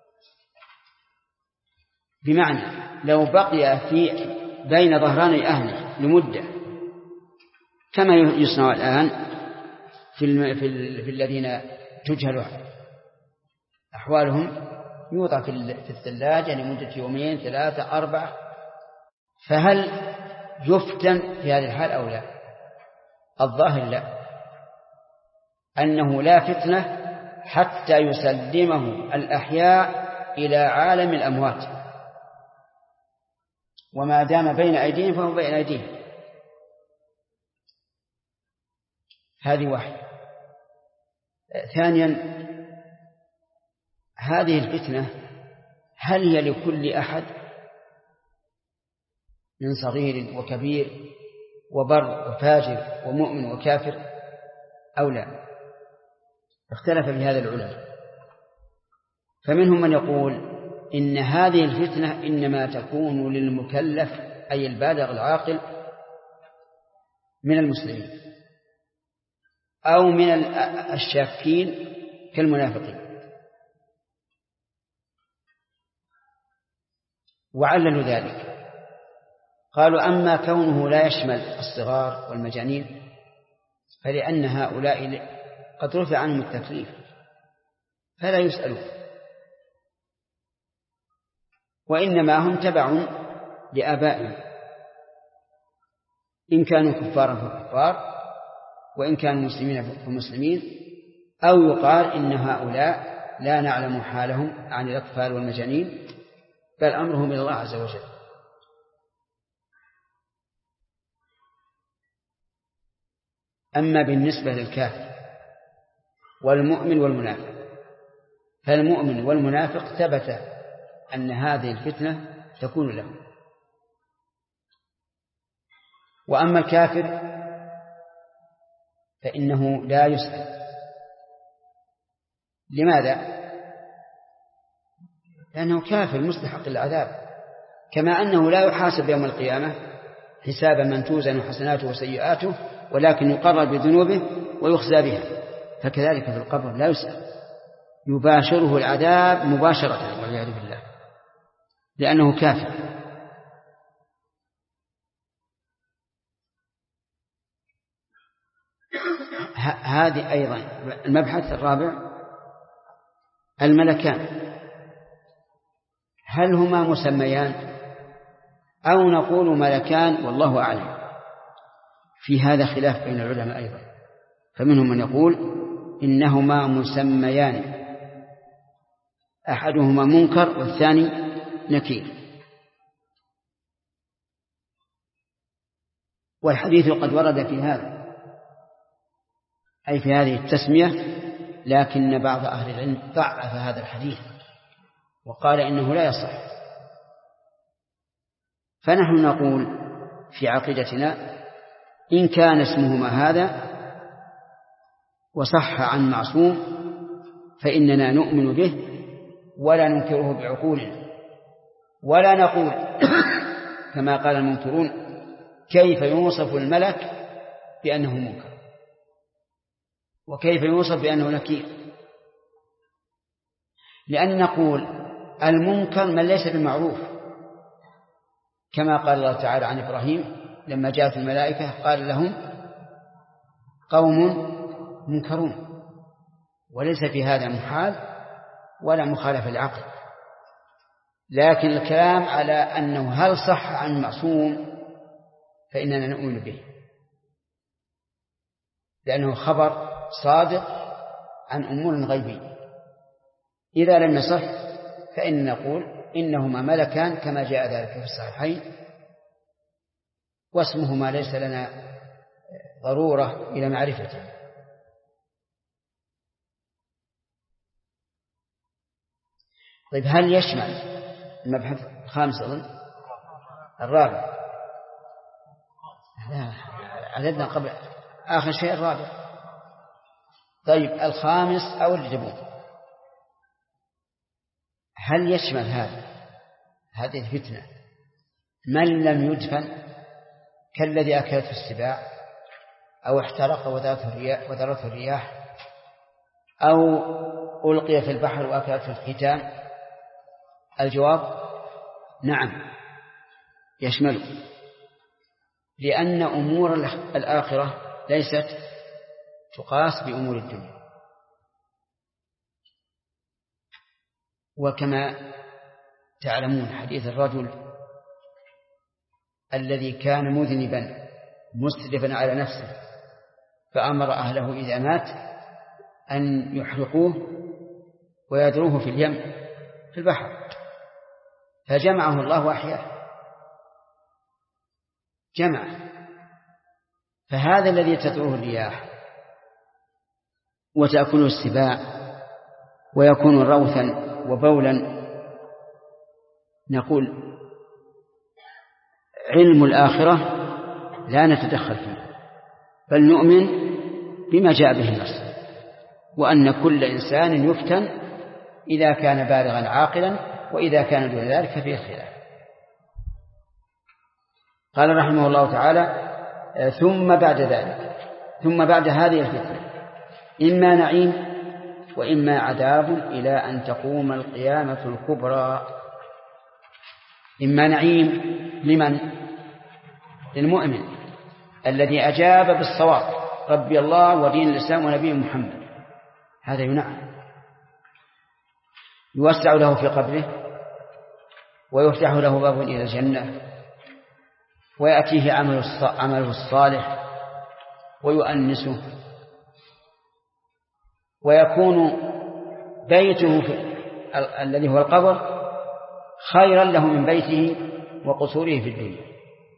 بمعنى لو بقي بين ظهراني أهله لمدة كما يصنع الآن في الذين تجهل أحوالهم، يوضع في الثلاجة لمدة 2 3 4، فهل يفتن في هذه الحال أو لا؟ الظاهر لا، أنه لا فتنة حتى يسلمه الأحياء إلى عالم الأموات، وما دام بين أيديهم فهو بين أيديهم. هذه واحدة. ثانيا، هذه الفتنة هل هي لكل أحد من صغير وكبير وبر وفاجر ومؤمن وكافر أو لا؟ اختلف في هذا العلماء، فمنهم من يقول إن هذه الفتنة إنما تكون للمكلف أي البالغ العاقل من المسلمين أو من الشاكين كالمنافقين. وعللوا ذلك، قالوا أما كونه لا يشمل الصغار والمجانين فلأن هؤلاء قد رفع عنهم التكليف فلا يسألون، وإنما هم تبع لآبائهم، إن كانوا كفارا فكفار وإن كانوا مسلمين فمسلمين، أو يقال إن هؤلاء لا نعلم حالهم عن الأطفال والمجانين بل أمرهم إلى الله عز وجل. أما بالنسبة للكافر والمؤمن والمنافق، فالمؤمن والمنافق ثبت أن هذه الفتنة تكون له، وأما الكافر فإنه لا يسأل. لماذا؟ لأنه كافر مستحق العذاب، كما أنه لا يحاسب يوم القيامة حسابا من توزن حسناته وسيئاته، ولكن يقرر بذنوبه ويخزى بها، فكذلك في القبر لا يسأل، يباشره العذاب مباشرة والعياذ بالله لأنه كافر. هذه أيضا المبحث الرابع: الملكان هل هما مسميان أو نقول ملكان؟ والله أعلم. في هذا خلاف بين العلماء أيضا، فمنهم من يقول إنهما مسميان، أحدهما منكر والثاني نكير، والحديث قد ورد في هذا أي في هذه التسمية، لكن بعض أهل العلم ضعف هذا الحديث وقال إنه لا يصح. فنحن نقول في عقيدتنا إن كان اسمهما هذا وصح عن معصوم فإننا نؤمن به ولا ننكره بعقولنا، ولا نقول كما قال المنكرون كيف يوصف الملك بأنه منكر وكيف يوصف بأنه نكير، لأن نقول المنكر من ليس بمعروف، كما قال الله تعالى عن إبراهيم لما جاءت الملائكة قال لهم قوم منكرون، وليس في هذا محال ولا مخالفة العقل، لكن الكلام على أنه هل صح عن معصوم فإننا نؤمن به، لأنه خبر صادق عن أمور غيبية. إذا لم يصح فإن نقول إنهما ملكان كما جاء ذلك في الصحيحين، واسمهما ليس لنا ضرورة إلى معرفته. طيب هل يشمل المبحث الخامس أظن الرابع؟ لا عددنا قبل آخر شيء الرابع. طيب الخامس أو اللي تبون هل يشمل هذه الفتنة من لم يدفن كالذي أكلته السباع أو احترق وذرته الرياح أو ألقي في البحر وأكلته الحيتان؟ الجواب نعم يشمل، لأن أمور الآخرة ليست تقاس بأمور الدنيا. وكما تعلمون حديث الرجل الذي كان مذنبا مسرفا على نفسه فأمر أهله إذا مات أن يحرقوه ويدروه في اليم في البحر، فجمعه الله وأحياه جمع. فهذا الذي تدعوه الرياح وتأكله السباع ويكون روثا وبولا، نقول علم الآخرة لا نتدخل فيه، بل نؤمن بما جاء به النص، وأن كل إنسان يفتن إذا كان بالغا عاقلا، وإذا كان دون ذلك ففيه خلاف. قال رحمه الله تعالى: ثم بعد هذه الفتنة إما نعيم وإما عذاب إلى أن تقوم القيامة الكبرى. إما نعيم لمن؟ للمؤمن الذي أجاب بالصواب ربي الله ودين الإسلام ونبي محمد، هذا ينعم، يوسع له في قبره ويفتح له باب إلى الجنة ويأتيه عمله الصالح ويؤنسه، ويكون بيته الذي هو القبر خيرا له من بيته وقصوره في الدنيا.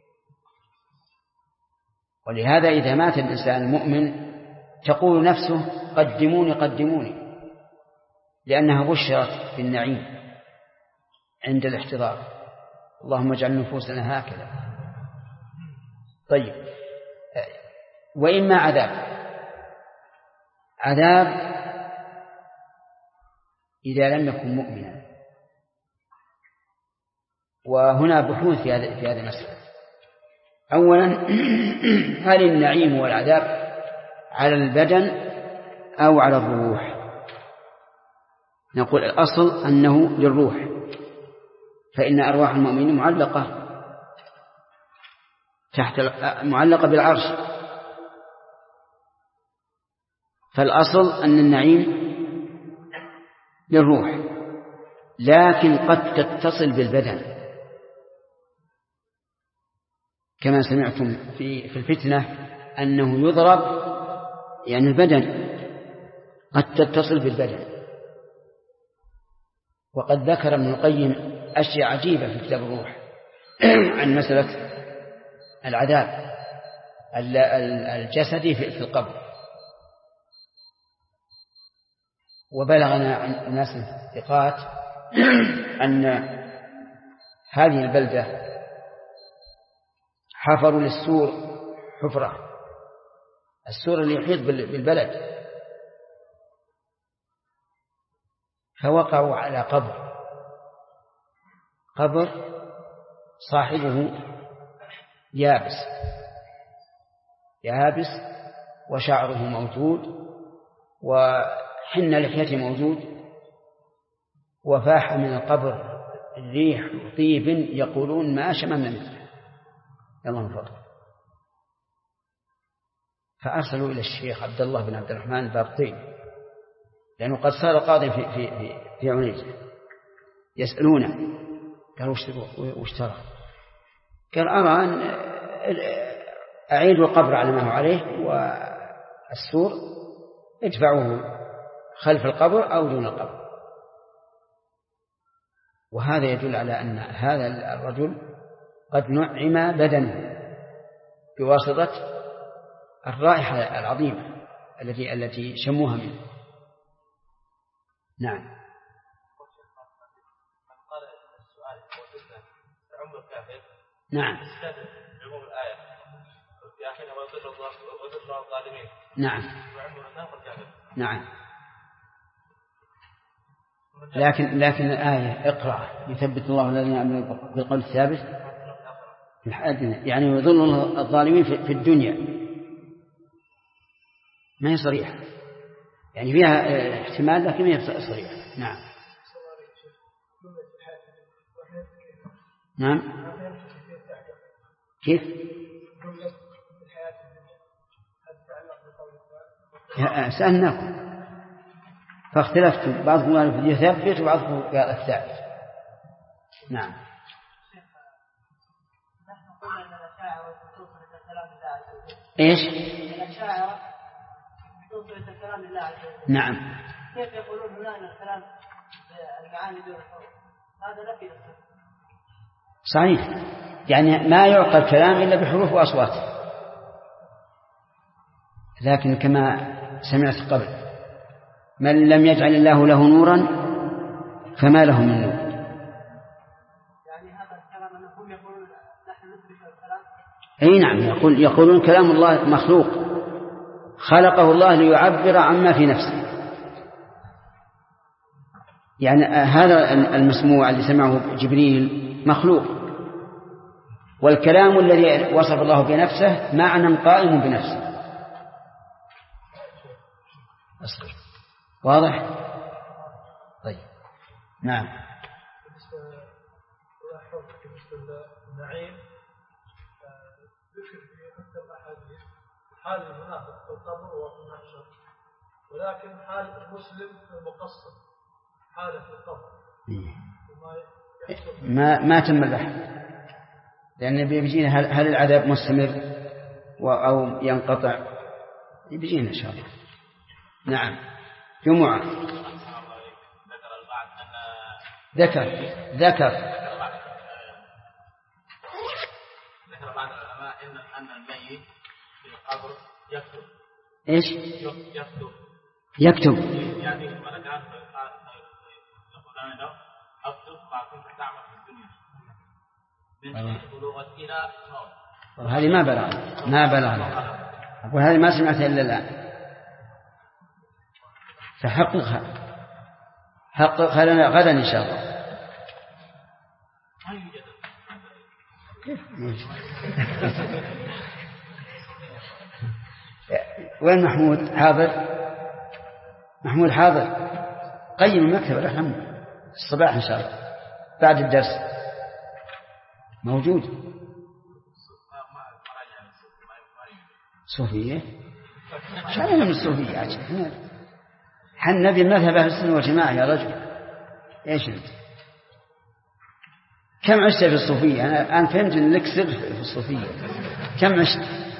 ولهذا إذا مات الإنسان المؤمن تقول نفسه قدموني قدموني، لأنها بشرت بالنعيم عند الاحتضار. اللهم اجعل نفوسنا هكذا. طيب، وإما عذاب إذا لم يكن مؤمنا. وهنا بحوث في هذا المسألة. أولا، هل النعيم والعذاب على البدن أو على الروح؟ نقول الأصل أنه للروح، فإن أرواح المؤمنين معلقة بالعرش، فالأصل أن النعيم للروح، لكن قد تتصل بالبدن كما سمعتم في الفتنة أنه يضرب، يعني البدن قد تتصل بالبدن. وقد ذكر ابن القيم أشياء عجيبة في كتاب الروح عن مسألة العذاب الجسدي في القبر. وبلغنا عن أناس ثقات أن هذه البلدة حفروا للسور حفرة، السور اللي يحيط بالبلد، فوقعوا على قبر صاحبه يابس وشعره موجود وحن لحيته موجود، وفاح من القبر الريح طيب يقولون ما شممنا منه، اللهم فضل. فأرسلوا إلى الشيخ عبد الله بن عبد الرحمن البابطي، لأنه قد صار قاضي في عنيزة، يسألونه، قالوا وش ترى؟ قال أرى أن أعيد القبر على ما هو عليه، والسور ادفعوه خلف القبر أو دون القبر. وهذا يدل على أن هذا الرجل قد نعم بدنه بواسطة الرائحة العظيمة التي شموها منه. نعم. نعم. عموم الآية في آخرها ويضل الظالمين. نعم. وعمر النار والكافر. نعم. لكن الآية اقرأ يثبت الله الذين آمنوا بالقول الثابت في الحياة، يعني يضل الظالمين في الدنيا، ما هي صريحة، يعني فيها احتمال لكن ما هي صريحة. نعم. نعم. كيف؟ سألناكم فاختلفتم، بعضكم قال في يثبت وبعضكم قال الثابت. نعم. نحن قلنا ان الاشاعره توصل الى كلام الله عز وجل. ايش؟ الاشاعره توصل الى كلام الله عز وجل. نعم. كيف يقولون هنا ان الكلام المعاني دون الحروف؟ هذا نفي للصفه. صحيح، يعني ما يعقل الكلام الا بحروف واصوات، لكن كما سمعت قبل من لم يجعل الله له نورا فما له من نور. يعني هذا الكلام أنهم يقولون نحن نثبت الكلام. أي نعم، يقولون كلام الله مخلوق خلقه الله ليعبر عما في نفسه. يعني هذا المسموع اللي سمعه جبريل مخلوق، والكلام الذي وصف الله بنفسه معنى قائم بنفسه. أصبر. واضح؟ طيب. نعم. بالنسبة للنعيم ذكر في أكثر الأحاديث حال المنافق في القبر وفي المحشر، ولكن حال المسلم المقصر حاله في القبر ما تم البحث، لأن بيجينا هل العذاب مستمر أو ينقطع، بيجينا إن شاء الله. نعم. جمعة ذكر بعض العلماء أن الميت في القبر يكتب. إيش؟ يكتب يعني الملكات يقولون له أكتب ما كنت تعمل في الدنيا من بلوغ إلى موت. هذه ما بلغنا أقول هذه ما سمعتها إلا الآن، فحققها لنا غدا إن شاء الله. وين محمود حاضر قيم المكتب الحمد الصباح إن شاء الله بعد الدرس موجود. صوفية شأننا من الصوفية عجب، حنا بمذهب أهل السنة والجماعة يا رجل. إيش أنت كم عشت في الصوفية؟ أنا فهمت أن لك سر في الصوفية. كم عشت؟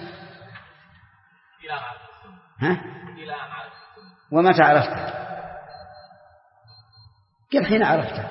ها؟ ومتى عرفتها؟ كيف حين عرفتها؟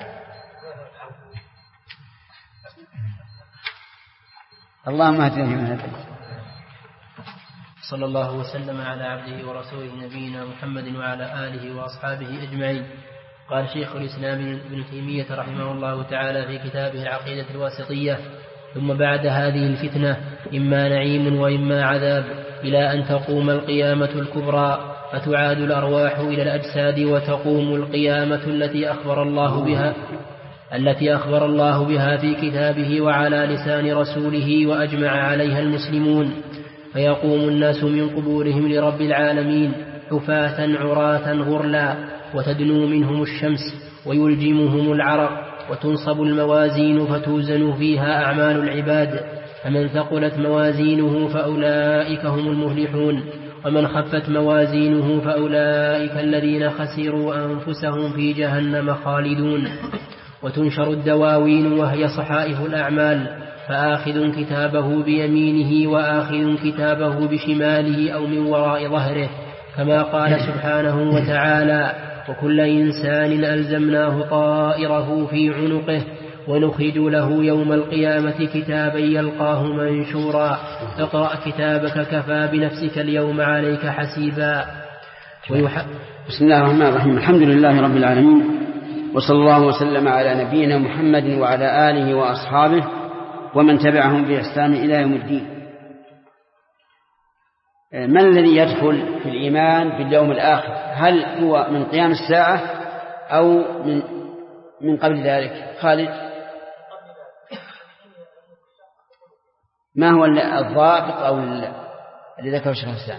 اللهم اهدنا فيمن هديت. صلى الله وسلم على عبده ورسوله نبينا محمد وعلى آله وأصحابه أجمعين. قال شيخ الإسلام ابن تيمية رحمه الله تعالى في كتابه العقيدة الواسطية: ثم بعد هذه الفتنة إما نعيم وإما عذاب إلى أن تقوم القيامة الكبرى، فتعاد الأرواح إلى الأجساد وتقوم القيامة التي أخبر الله بها في كتابه وعلى لسان رسوله وأجمع عليها المسلمون، فيقوم الناس من قبورهم لرب العالمين حفاة عراة غرلا، وتدنو منهم الشمس ويلجمهم العرق، وتنصب الموازين فتوزن فيها أعمال العباد، فمن ثقلت موازينه فأولئك هم المفلحون، ومن خفت موازينه فأولئك الذين خسروا أنفسهم في جهنم خالدون. وتنشر الدواوين وهي صحائف الأعمال، فآخذ كتابه بيمينه وآخذ كتابه بشماله أو من وراء ظهره، كما قال سبحانه وتعالى: وكل إنسان ألزمناه طائره في عنقه ونخرج له يوم القيامة كتابا يلقاه منشورا، اقرأ كتابك كفى بنفسك اليوم عليك حسيبا. بسم الله الرحمن الرحيم. الحمد لله رب العالمين، وصلى الله وسلم على نبينا محمد وعلى آله وأصحابه ومن تبعهم بإحسان إلى يوم الدين. من الذي يدخل في الإيمان باليوم الآخر؟ هل هو من قيام الساعة أو من قبل ذلك؟ خالد، ما هو الضابط أو اللي ذكره الشيخ الإسلام؟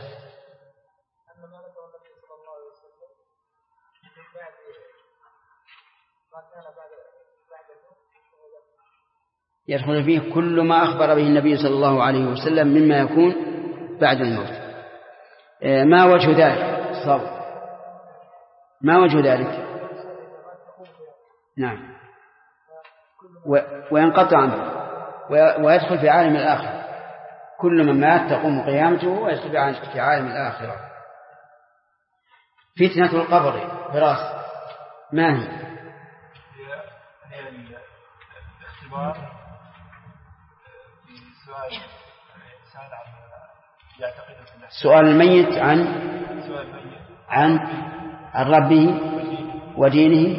يدخل فيه كل ما أخبر به النبي صلى الله عليه وسلم مما يكون بعد الموت. ما وجه ذلك؟ صبر. ما وجه ذلك؟ نعم. وينقطع عنه ويدخل في عالم الآخرة. كل من مات تقوم قيامته ويدخل في عالم الآخرة. فتنة القبر فراس ما هي؟ هي الاختبار في سؤال الإنسان عن يعتقد في سؤال الميت عن ربه ودينه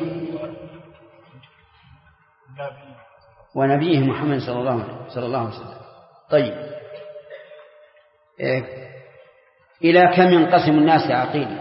ونبيه محمد صلى الله عليه وسلم. طيب، إلى كم ينقسم الناس يا عقيل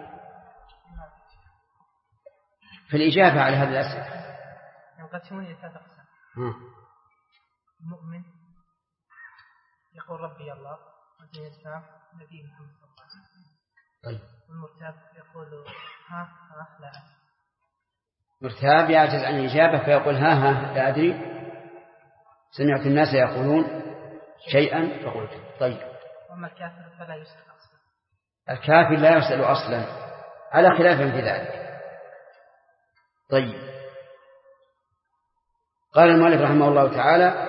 في الإجابة على هذه الأسئلة؟ ينقسمون إلى 3 أقسام. المؤمن يقول ربي الله وزي الإسلام نبي محمد صلى الله عليه وسلم. طيب. والمرتاب يقول ها لا. مرتاب يعجز عن الإجابة فيقول ها لا أدري. سمعت الناس يقولون شيئا فقلت. طيب. وأما الكافر فلا يسأل أصلا. الكافر لا يسأل أصلا على خلاف في ذلك. طيب. قال المؤلف رحمه الله تعالى: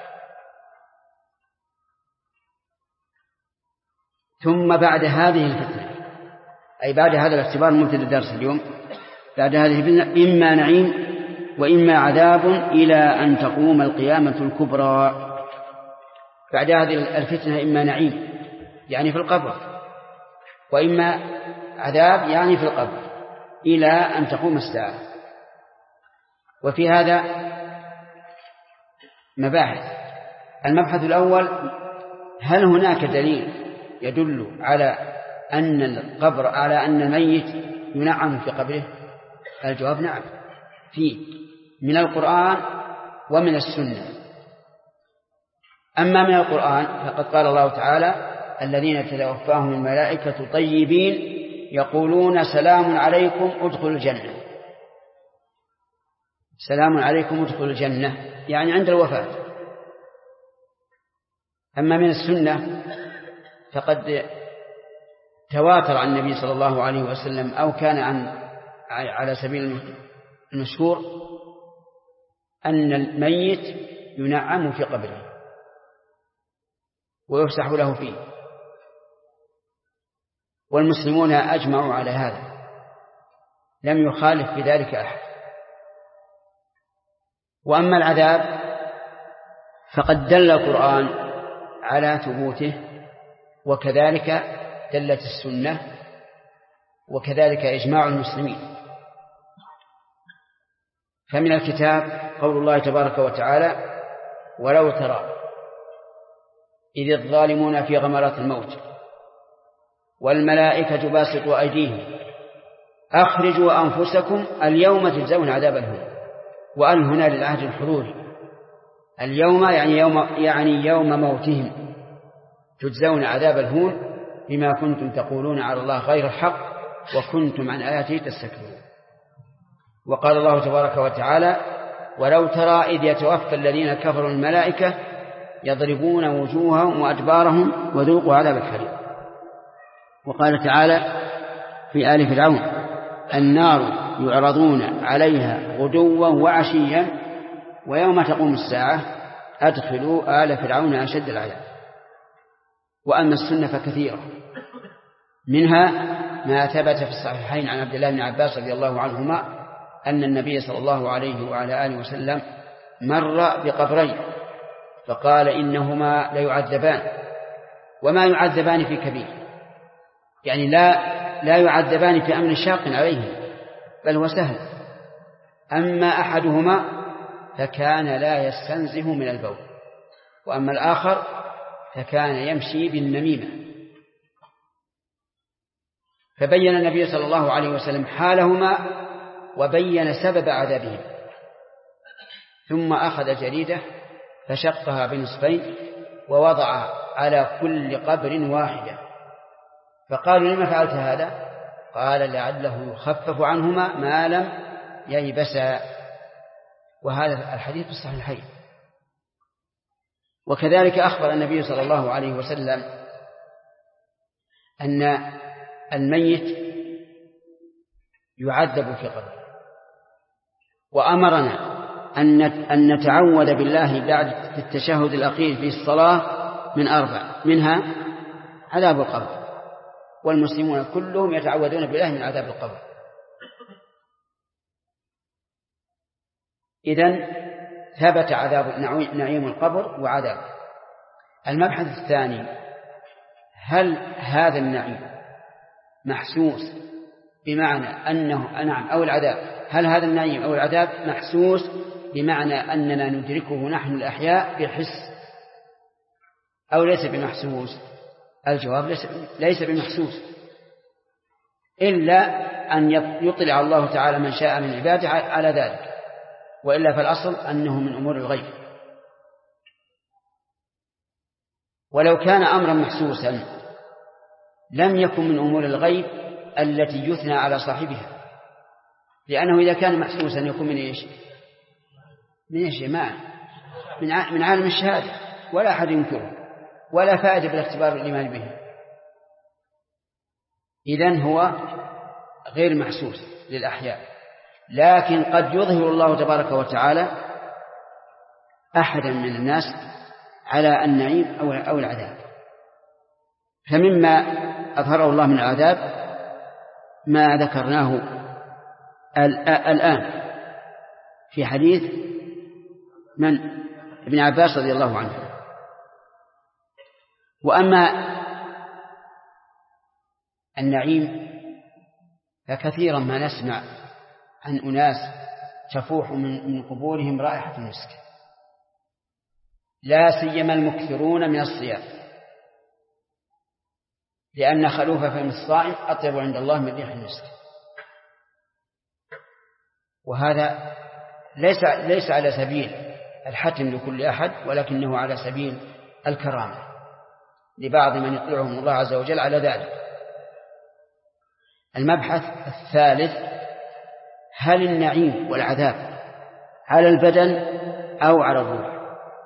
ثم بعد هذه الفتنة، أي بعد هذا الاختبار مبتدأ الدرس اليوم، بعد هذه الفتنة إما نعيم وإما عذاب إلى أن تقوم القيامة الكبرى. بعد هذه الفتنة إما نعيم يعني في القبر، وإما عذاب يعني في القبر إلى أن تقوم الساعة. وفي هذا مباحث. المبحث الأول: هل هناك دليل يدل على أن القبر على أن الميت ينعم في قبره؟ الجواب نعم، فيه من القرآن ومن السنة. أما من القرآن فقد قال الله تعالى: الذين تتوفاهم الملائكة طيبين يقولون سلام عليكم ادخلوا الجنة. سلام عليكم ادخلوا الجنة يعني عند الوفاة. أما من السنة فقد تواتر عن النبي صلى الله عليه وسلم أو كان على سبيل المشهور أن الميت ينعم في قبره ويفسح له فيه، والمسلمون أجمعوا على هذا، لم يخالف بذلك أحد. وأما العذاب فقد دل القرآن على ثبوته، وكذلك دلت السنة، وكذلك إجماع المسلمين. فمن الكتاب قول الله تبارك وتعالى: ولو ترى إذ الظالمون في غمرات الموت والملائكة باسطوا أيديهم أخرجوا أنفسكم اليوم تجزون عذاب الهون. وأن هنا للعهد الحضور، اليوم يعني يوم موتهم تجزون عذاب الهون بما كنتم تقولون على الله غير الحق وكنتم عن آياته تستكبرون. وقال الله تبارك وتعالى: ولو ترى إذ يتوفى الذين كفروا الملائكة يضربون وجوههم وأدبارهم وذوقوا عذاب الحريق. وقال تعالى في آل فرعون: النار يعرضون عليها غدوا وعشيا ويوم تقوم الساعة أدخلوا آل فرعون أشد العذاب. وأما السنة فكثيرة، منها ما ثبت في الصحيحين عن عبد الله بن عباس رضي الله عنهما أن النبي صلى الله عليه وعلى آله وسلم مر بقبرين فقال: إنهما ليعذبان وما يعذبان في كبير، يعني لا يعذبان في أمر شاق عليهم بل هو سهل. أما أحدهما فكان لا يستنزه من البول، وأما الآخر فكان يمشي بالنميمة. فبين النبي صلى الله عليه وسلم حالهما وبين سبب عذابهم، ثم أخذ جريدة فشقها بنصفين ووضع على كل قبر واحدة، فقالوا لما فعلت هذا؟ قال لعله يخفف عنهما ما لم ييبسا. وهذا الحديث الصحيحين. وكذلك أخبر النبي صلى الله عليه وسلم أن الميت يعذب في قبره، وأمرنا أن نتعوذ بالله بعد في التشهد الأخير في الصلاة من 4، منها عذاب القبر، والمسلمون كلهم يتعوذون بالله من عذاب القبر. إذن ثبت عذاب نعيم القبر وعذاب. المبحث الثاني: هل هذا النعيم محسوس بمعنى أنه أنعم أو العذاب؟ هل هذا النعيم أو العذاب محسوس بمعنى أننا ندركه نحن الأحياء بالحس أو ليس بمحسوس؟ الجواب ليس بمحسوس، إلا أن يطلع الله تعالى من شاء من عباده على ذلك، وإلا فالأصل أنه من أمور الغيب. ولو كان أمرا محسوسا لم يكن من أمور الغيب التي يثنى على صاحبها، لأنه إذا كان محسوسا يكون من إيش؟ من إيش؟ من عالم الشهادة، ولا أحد ينكره، ولا فائدة بالاختبار والإيمان به. إذن هو غير محسوس للأحياء، لكن قد يظهر الله تبارك وتعالى أحدا من الناس على النعيم أو العذاب. فمما أظهره الله من العذاب ما ذكرناه الآن في حديث من ابن عباس رضي الله عنه. وأما النعيم فكثيرا ما نسمع عن أناس تفوح من قبورهم رائحة المسك، لا سيما المكثرون من الصيام، لأن خلوف فم الصائم أطيب عند الله من ريح المسك. وهذا ليس على سبيل الحتم لكل أحد، ولكنه على سبيل الكرامة لبعض من يطلعهم الله عز وجل على ذلك. المبحث الثالث: هل النعيم والعذاب على البدن أو على الروح؟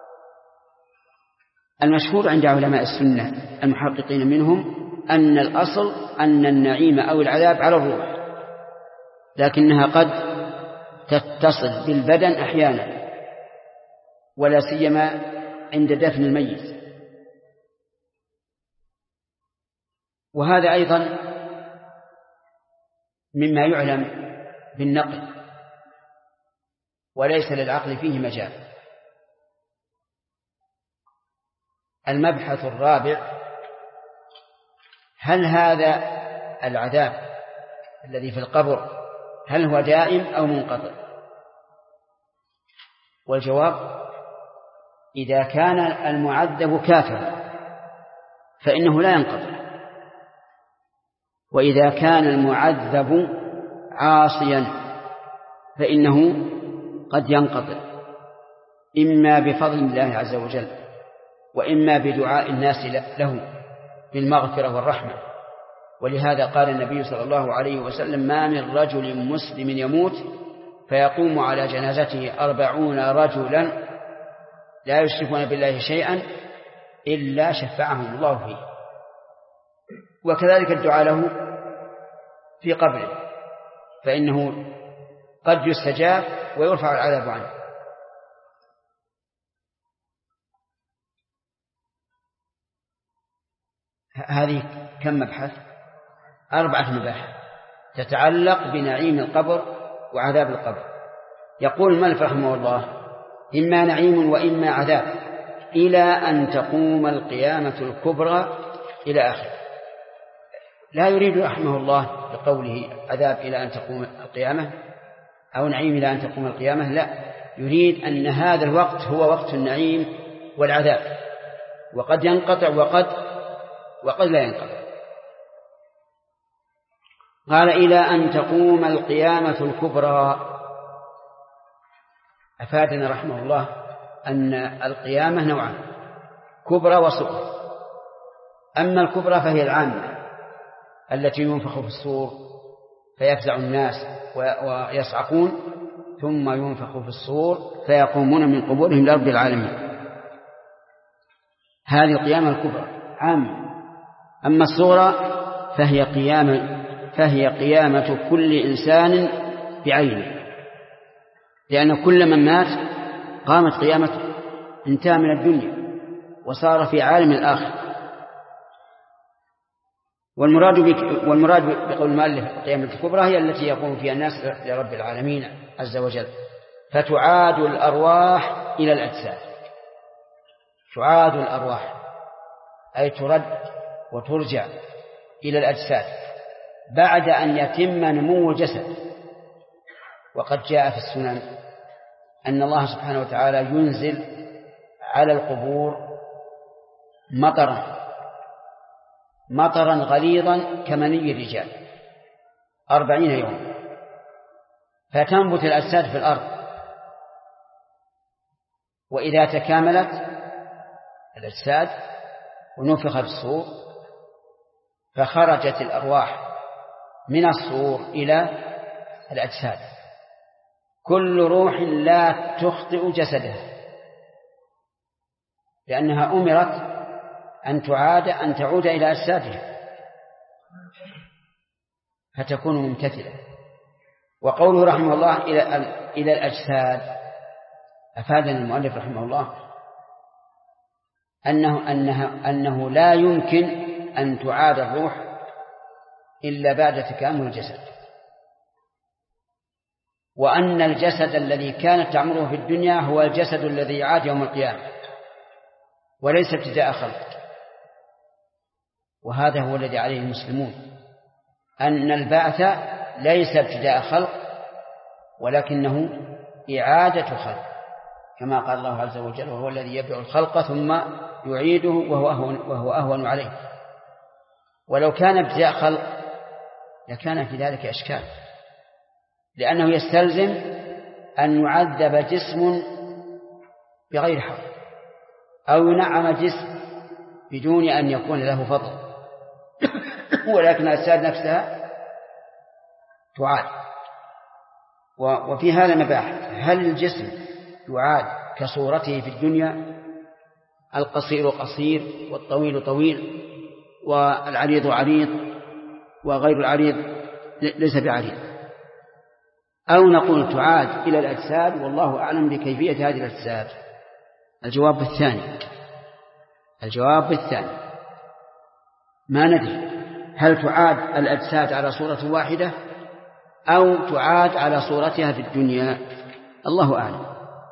المشهور عند علماء السنة المحققين منهم أن الأصل أن النعيم أو العذاب على الروح، لكنها قد تتصل بالبدن أحيانا، ولا سيما عند دفن الميت. وهذا أيضا مما يعلم بالنقل، وليس للعقل فيه مجال. المبحث الرابع: هل هذا العذاب الذي في القبر هل هو دائم أو منقطع؟ والجواب: إذا كان المعذب كافرا فإنه لا ينقطع، وإذا كان المعذب عاصيا فإنه قد ينقطع، إما بفضل الله عز وجل وإما بدعاء الناس له بالمغفرة والرحمة. ولهذا قال النبي صلى الله عليه وسلم: ما من رجل مسلم يموت فيقوم على جنازته 40 رجلا لا يشركون بالله شيئا إلا شفعهم الله فيه. وكذلك الدعاء له في قبره، فإنه قد يستجاب ويرفع العذاب عنه. هذه كم مبحث؟ 4 مباحث تتعلق بنعيم القبر وعذاب القبر. يقول المؤلف رحمه الله: إما نعيم وإما عذاب إلى أن تقوم القيامة الكبرى إلى آخر. لا يريد رحمه الله بقوله عذاب إلى أن تقوم القيامة أو نعيم إلى أن تقوم القيامة، لا، يريد أن هذا الوقت هو وقت النعيم والعذاب، وقد ينقطع وقد لا ينقطع. قال إلى أن تقوم القيامة الكبرى. أفادنا رحمه الله أن القيامة نوعان: كبرى وصغرى. أما الكبرى فهي العامة التي ينفخ في الصور فيفزع الناس ويصعقون، ثم ينفخ في الصور فيقومون من قبورهم لرب العالمين. هذه القيامة الكبرى عامة. أما الصغرى فهي قيامة كل إنسان بعينه، لأن كل من مات قامت قيامته، انتهى من الدنيا وصار في عالم الآخر. والمراد بقول المؤلف القيامة الكبرى هي التي يقوم فيها الناس لرب العالمين عز وجل، فتعاد الأرواح إلى الأجساد. تعاد الأرواح أي ترد وترجع إلى الأجساد بعد أن يتم نمو الجسد. وقد جاء في السنن أن الله سبحانه وتعالى ينزل على القبور مطرا غليظا كمني الرجال 40 يوما، فتنبت الأجساد في الأرض. وإذا تكاملت الأجساد ونفخ في الصور فخرجت الأرواح من الصور إلى الأجساد، كل روح لا تخطئ جسدها، لأنها أمرت أن تعود إلى أجسادها فتكون ممتثلة. وقوله رحمه الله إلى الأجساد، أفادنا المؤلف رحمه الله أنه لا يمكن أن تعاد الروح إلا بعد تكامل الجسد، وأن الجسد الذي كانت تعمره في الدنيا هو الجسد الذي يعاد يوم القيامة وليس ابتداء خلق. وهذا هو الذي عليه المسلمون، أن البعث ليس ابتداء خلق ولكنه إعادة خلق، كما قال الله عز وجل: وهو الذي يبدأ الخلق ثم يعيده وهو أهون عليه. ولو كان ابتداء خلق لكان في ذلك إشكال، لأنه يستلزم أن يعذب جسم بغير حق أو ينعم جسم بدون أن يكون له فضل، ولكن الأجساد نفسها تعاد. وفي هذا مباحث: هل الجسم يعاد كصورته في الدنيا، القصير قصير والطويل طويل والعريض عريض وغير العريض ليس بعريض، أو نقول تعاد إلى الأجساد والله أعلم بكيفية هذه الأجساد؟ الجواب الثاني ما ندري هل تعاد الأجساد على صورة واحدة أو تعاد على صورتها في الدنيا، الله أعلم.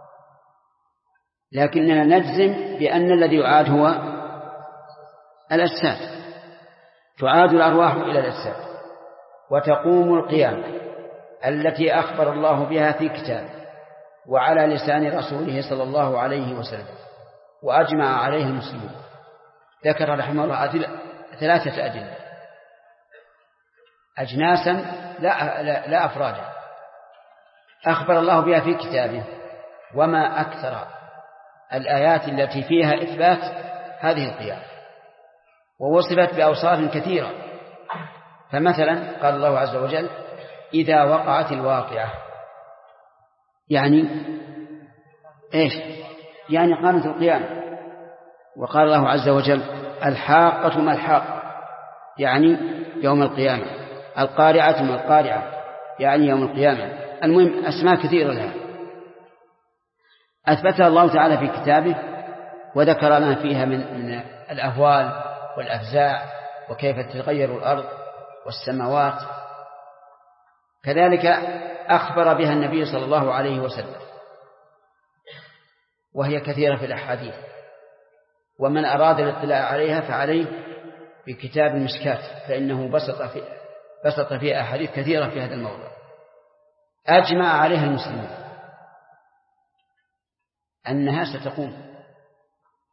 لكننا نجزم بأن الذي يعاد هو الأجساد. تعاد الأرواح إلى الأجساد وتقوم القيامة التي أخبر الله بها في كتابه وعلى لسان رسوله صلى الله عليه وسلم وأجمع عليه المسلمون. ذكر رحمه الله 3 أدلة، أجناسا لا أفرادا، أخبر الله بها في كتابه. وما أكثر الآيات التي فيها إثبات هذه القيامة، ووصفت بأوصاف كثيرة. فمثلا قال الله عز وجل: إذا وقعت الواقعة، يعني إيش؟ يعني قامت القيامة. وقال الله عز وجل: الحاقة ما الحاقة، يعني يوم القيامة. القارعة ما القارعة، يعني يوم القيامة. المهم أسماء كثيرة لها أثبتها الله تعالى في كتابه، وذكر لنا فيها من الأهوال والأفزاع وكيف تتغير الأرض والسماوات. كذلك أخبر بها النبي صلى الله عليه وسلم، وهي كثيرة في الأحاديث. ومن أراد الاطلاع عليها فعليه بكتاب المشكات، فإنه بسط فيها أحاديث كثيرة في هذا الموضوع. أجمع عليها المسلمون أنها ستقوم،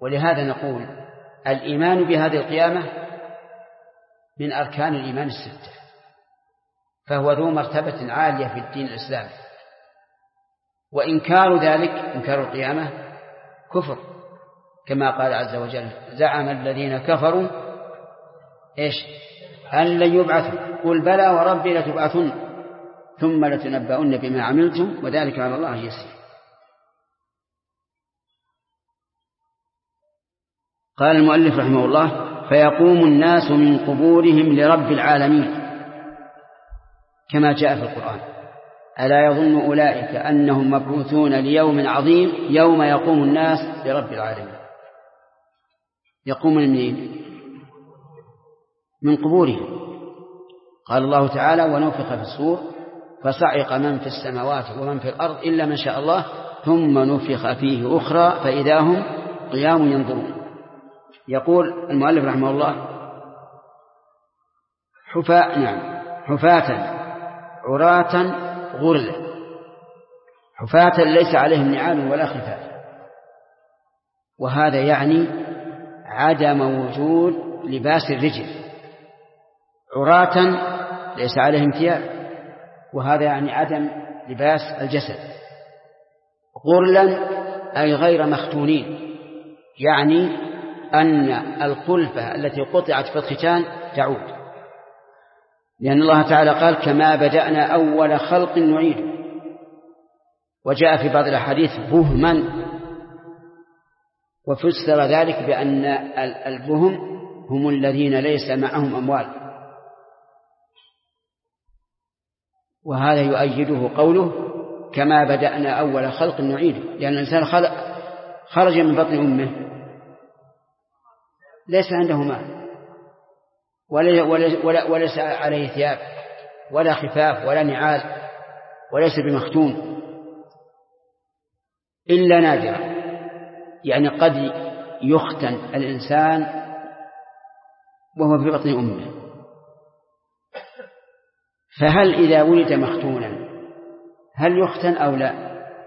ولهذا نقول الإيمان بهذه القيامة من أركان الإيمان الستة، فهو ذو مرتبة عالية في الدين الإسلامي. وإنكار ذلك، إنكار القيامة، كفر، كما قال عز وجل: زعم الذين كفروا أن لن يبعثوا قل بلى وربي لتبعثن ثم لتنبؤن بما عملتم وذلك على الله يسير. قال المؤلف رحمه الله: فيقوم الناس من قبورهم لرب العالمين كما جاء في القرآن: ألا يظن أولئك أنهم مبعوثون ليوم عظيم يوم يقوم الناس لرب العالمين. يقوم من قبورهم. قال الله تعالى: ونفخ في الصور فصعق من في السماوات ومن في الأرض إلا من شاء الله ثم نفخ فيه أخرى فإذا هم قيام ينظرون. يقول المؤلف رحمه الله: حفاة عراة غرلا. حفاة ليس عليهم نعال ولا خفاف، وهذا يعني عدم وجود لباس الرجل. عراة ليس عليهم ثياب، وهذا يعني عدم لباس الجسد. غرلا أي غير مختونين، يعني أن الخلفة التي قطعت في الختان تعود، لأن الله تعالى قال: كما بدأنا أول خلق نعيده. وجاء في بعض الأحاديث بهما، وفسر ذلك بأن البهم هم الذين ليس معهم أموال. وهذا يؤيده قوله: كما بدأنا أول خلق نعيده، لأن الإنسان خرج من بطن أمه ليس عنده مال وليس عليه ثياب ولا خفاف ولا نعال، وليس بمختون إلا نادرا، يعني قد يختن الإنسان وهو في بطن أمه. فهل إذا ولد مختونا هل يختن أو لا؟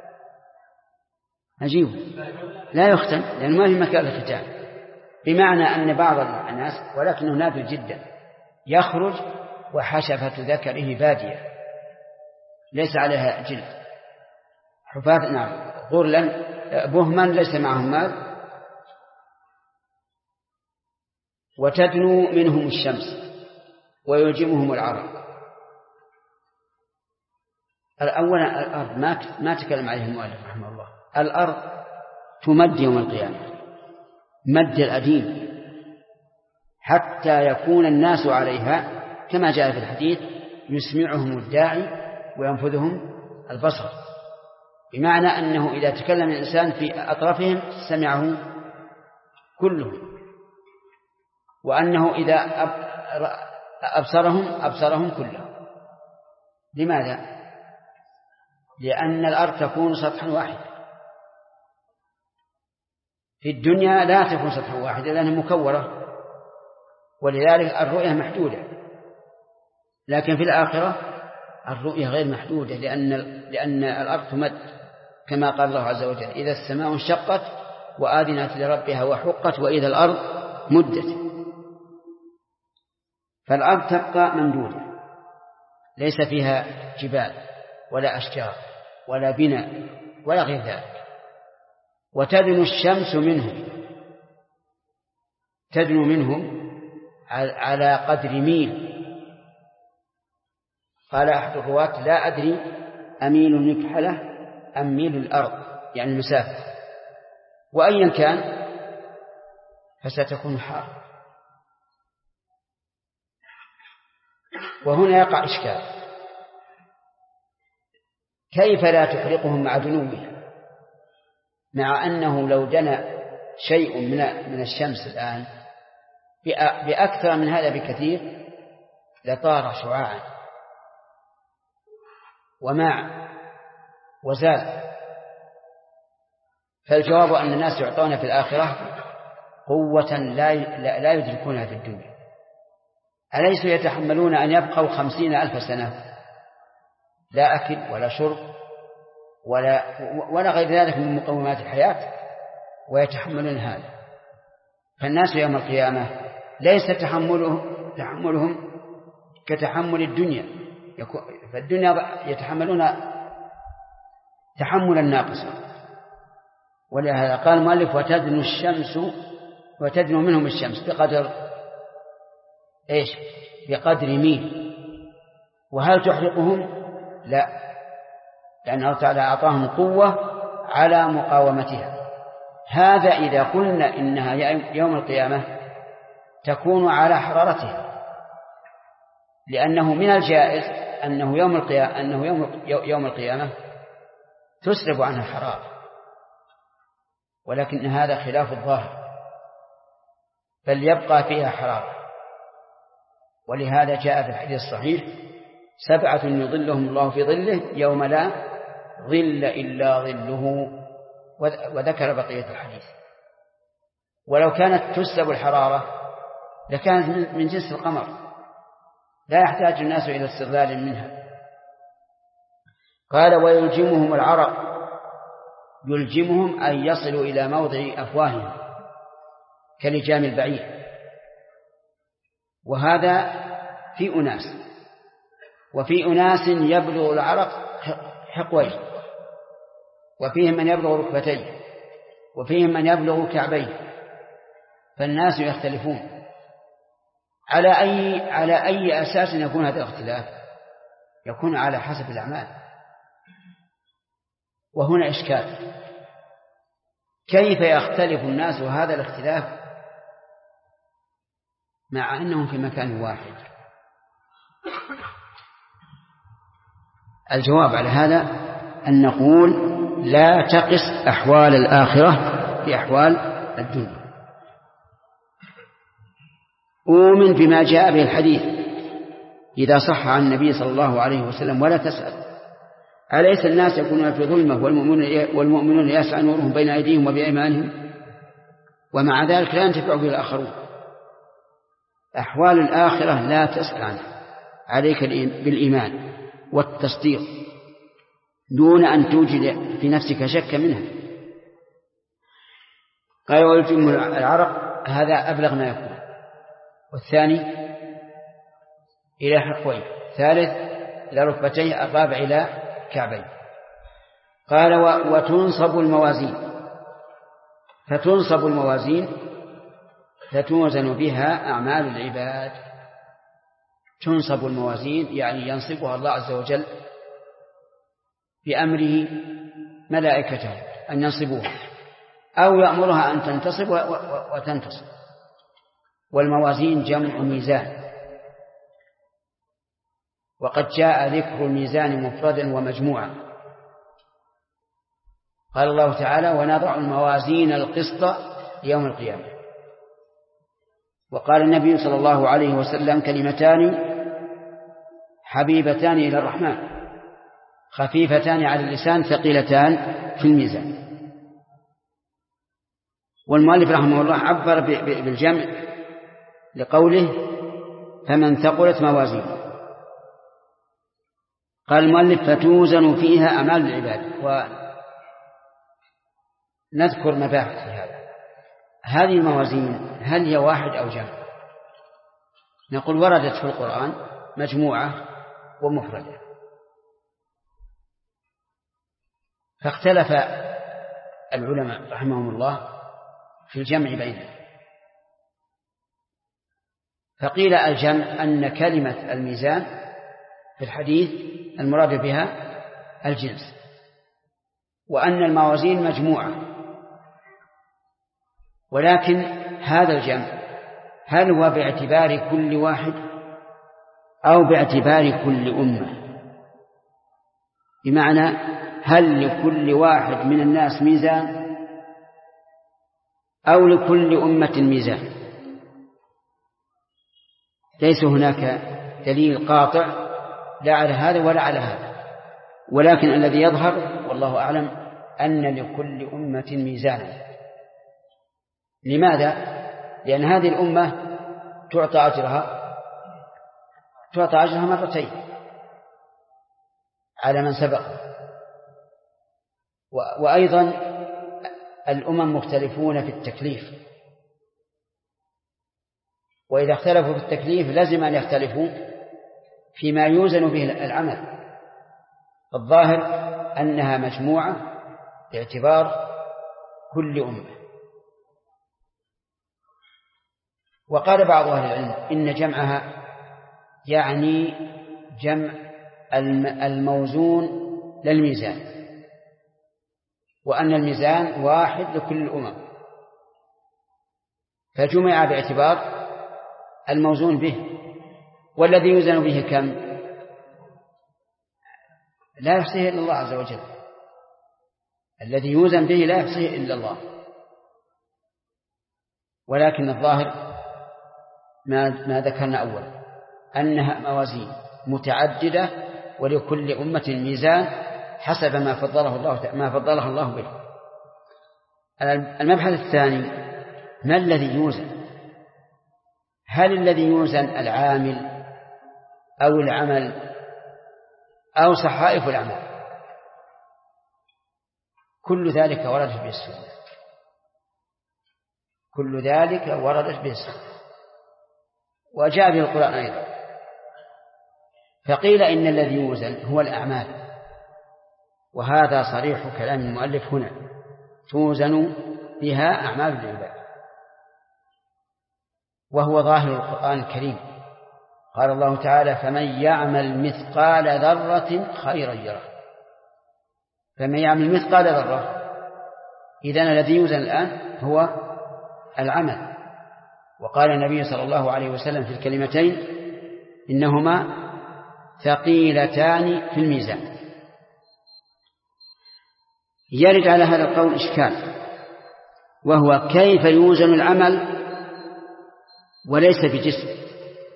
أجيب: لا يختن، لأنه ما في مكان الختان. بمعنى أن بعض الناس، ولكنه نادر جدا، يخرج وحشفة ذكره بادية ليس عليها جلد. حفاة غرلا بهما ليس معهم مال، وتدنو منهم الشمس ويلجمهم العرق. أولا الأرض ما تكلم عليه المؤلف رحمه الله. الأرض تمد يوم القيامة مد الأديم حتى يكون الناس عليها، كما جاء في الحديث: يسمعهم الداعي وينفذهم البصر. بمعنى أنه إذا تكلم الإنسان في أطرافهم سمعه كلهم، وأنه إذا أبصرهم كلهم. لماذا؟ لأن الأرض تكون سطحا واحد. في الدنيا لا تكون سطحا واحدا لأنها مكورة، ولذلك الرؤية محدودة. لكن في الآخرة الرؤية غير محدودة، لأن الأرض تمد، كما قال الله عز وجل: إذا السماء انشقت وآذنت لربها وحقت وإذا الأرض مدت. فالأرض تبقى ممدودة ليس فيها جبال ولا أشجار ولا بناء ولا غير ذلك. وتدنو الشمس منهم على قدر ميل. قال أحد الرواة: لا أدري أميل نكحلة أم ميل الأرض، يعني المسافة، وأيا كان فستكون حار. وهنا يقع إشكال: كيف لا تحرقهم مع دنوها، مع أنه لو دنا شيء من الشمس الآن بأكثر من هذا بكثير لطار شعاعا وماع وزال. فالجواب أن الناس يعطون في الآخرة قوة لا يدركونها في الدنيا. أليسوا يتحملون أن يبقوا 50,000 سنة لا أكل ولا شرب ولا غير ذلك من مقومات الحياة، ويتحملون هذا؟ فالناس يوم القيامة ليس تحملهم كتحمل الدنيا، فالدنيا يتحملون تحملا ناقصا. ولهذا قال المؤلف وتدنو منهم الشمس بقدر ايش؟ بقدر ميل. وهل تحرقهم؟ لا، لأن الله تعالى أعطاهم قوة على مقاومتها. هذا إذا قلنا إنها يوم القيامة تكون على حرارتها، لأنه من الجائز أنه يوم القيامة تسلب عنها الحرارة، ولكن هذا خلاف الظاهر، بل يبقى فيها حرارة. ولهذا جاء في الحديث الصحيح 7 يظلهم الله في ظله يوم لا ظل إلا ظله، وذكر بقية الحديث. ولو كانت تسلب الحرارة لكانت من جنس القمر، لا يحتاج الناس إلى استغلال منها. قال ويلجمهم العرق، يلجمهم أن يصلوا إلى موضع أفواههم كلجام البعير. وهذا في أناس، وفي أناس يبلغ العرق حقويه، وفيهم من يبلغ ركبتيه، وفيهم من يبلغ كعبيه. فالناس يختلفون. على أي أساس يكون هذا الاختلاف؟ يكون على حسب الأعمال. وهنا إشكال، كيف يختلف الناس هذا الاختلاف مع أنهم في مكان واحد؟ الجواب على هذا أن نقول لا تقس أحوال الآخرة في أحوال الدنيا. أؤمن بما جاء به الحديث إذا صح عن النبي صلى الله عليه وسلم ولا تسأل. أليس الناس يكونون في ظلمة والمؤمنون يسعى نورهم بين أيديهم وبأيمانهم، ومع ذلك لا ينتفع به الآخرون؟ أحوال الآخرة لا تسأل عنها، عليك بالإيمان والتصديق دون أن توجد في نفسك شك منها. قال ويلجمهم العرق، هذا أبلغ ما يكون. والثاني إلى حقويه، الثالث إلى ركبتيه، الرابع إلى كعبيه. قال وتنصب الموازين، فتنصب الموازين فتوزن بها أعمال العباد. تنصب الموازين يعني ينصبها الله عز وجل بأمره ملائكته أن ينصبوها، أو يأمرها أن تنتصب وتنتصب. والموازين جمع ميزان، وقد جاء ذكر الميزان مفردا ومجموعا. قال الله تعالى ونضع الموازين القسط يوم القيامة. وقال النبي صلى الله عليه وسلم كلمتان حبيبتان إلى الرحمن خفيفتان على اللسان ثقيلتان في الميزان. والمؤلف رحمه الله عبر بالجمع لقوله فمن ثقلت موازينه. قال المؤلف فتوزن فيها أعمال العباد. ونذكر مباحث في هذا. هذه الموازين هل هي واحد أو جمع؟ نقول وردت في القرآن مجموعة ومفردة، فاختلف العلماء رحمهم الله في الجمع بينها. فقيل الجمع أن كلمة الميزان في الحديث المراد بها الجنس، وأن الموازين مجموعة. ولكن هذا الجمع هل هو باعتبار كل واحد أو باعتبار كل أمة؟ بمعنى هل لكل واحد من الناس ميزان أو لكل أمة ميزان؟ ليس هناك دليل قاطع لا على هذا ولا على هذا، ولكن الذي يظهر والله أعلم أن لكل أمة ميزانا. لماذا؟ لأن هذه الأمة تعطى أجرها مرتين على من سبق. وأيضا الأمم مختلفون في التكليف، وإذا اختلفوا في التكليف لازم أن يختلفوا فيما يوزن به العمل. الظاهر أنها مجموعة باعتبار كل أمة. وقال بعض أهل العلم إن جمعها يعني جمع الموزون للميزان، وأن الميزان واحد لكل الأمم، فجمع باعتبار الموزون به. والذي يوزن به كم؟ لا يحصيه إلا الله عز وجل. الذي يوزن به لا يحصيه إلا الله. ولكن الظاهر ما ذكرنا أولا أنها موازين متعددة، ولكل أمة ميزان حسب ما فضله الله به. المبحث الثاني: ما الذي يوزن؟ هل الذي يوزن العامل أو العمل أو صحائف الأعمال؟ كل ذلك وردت به السنة، كل ذلك وردت به السنة وجاء به القرآن أيضا. فقيل إن الذي يوزن هو الأعمال، وهذا صريح كلام المؤلف هنا: توزن بها أعمال العباد. وهو ظاهر القرآن الكريم. قال الله تعالى: فمن يعمل مثقال ذرة خيرا يره. فمن يعمل مثقال ذرة، إذن الذي يوزن الآن هو العمل. وقال النبي صلى الله عليه وسلم في الكلمتين: إنهما ثقيلتان في الميزان. يرد على هذا القول إشكال، وهو كيف يوزن العمل وليس بجسم؟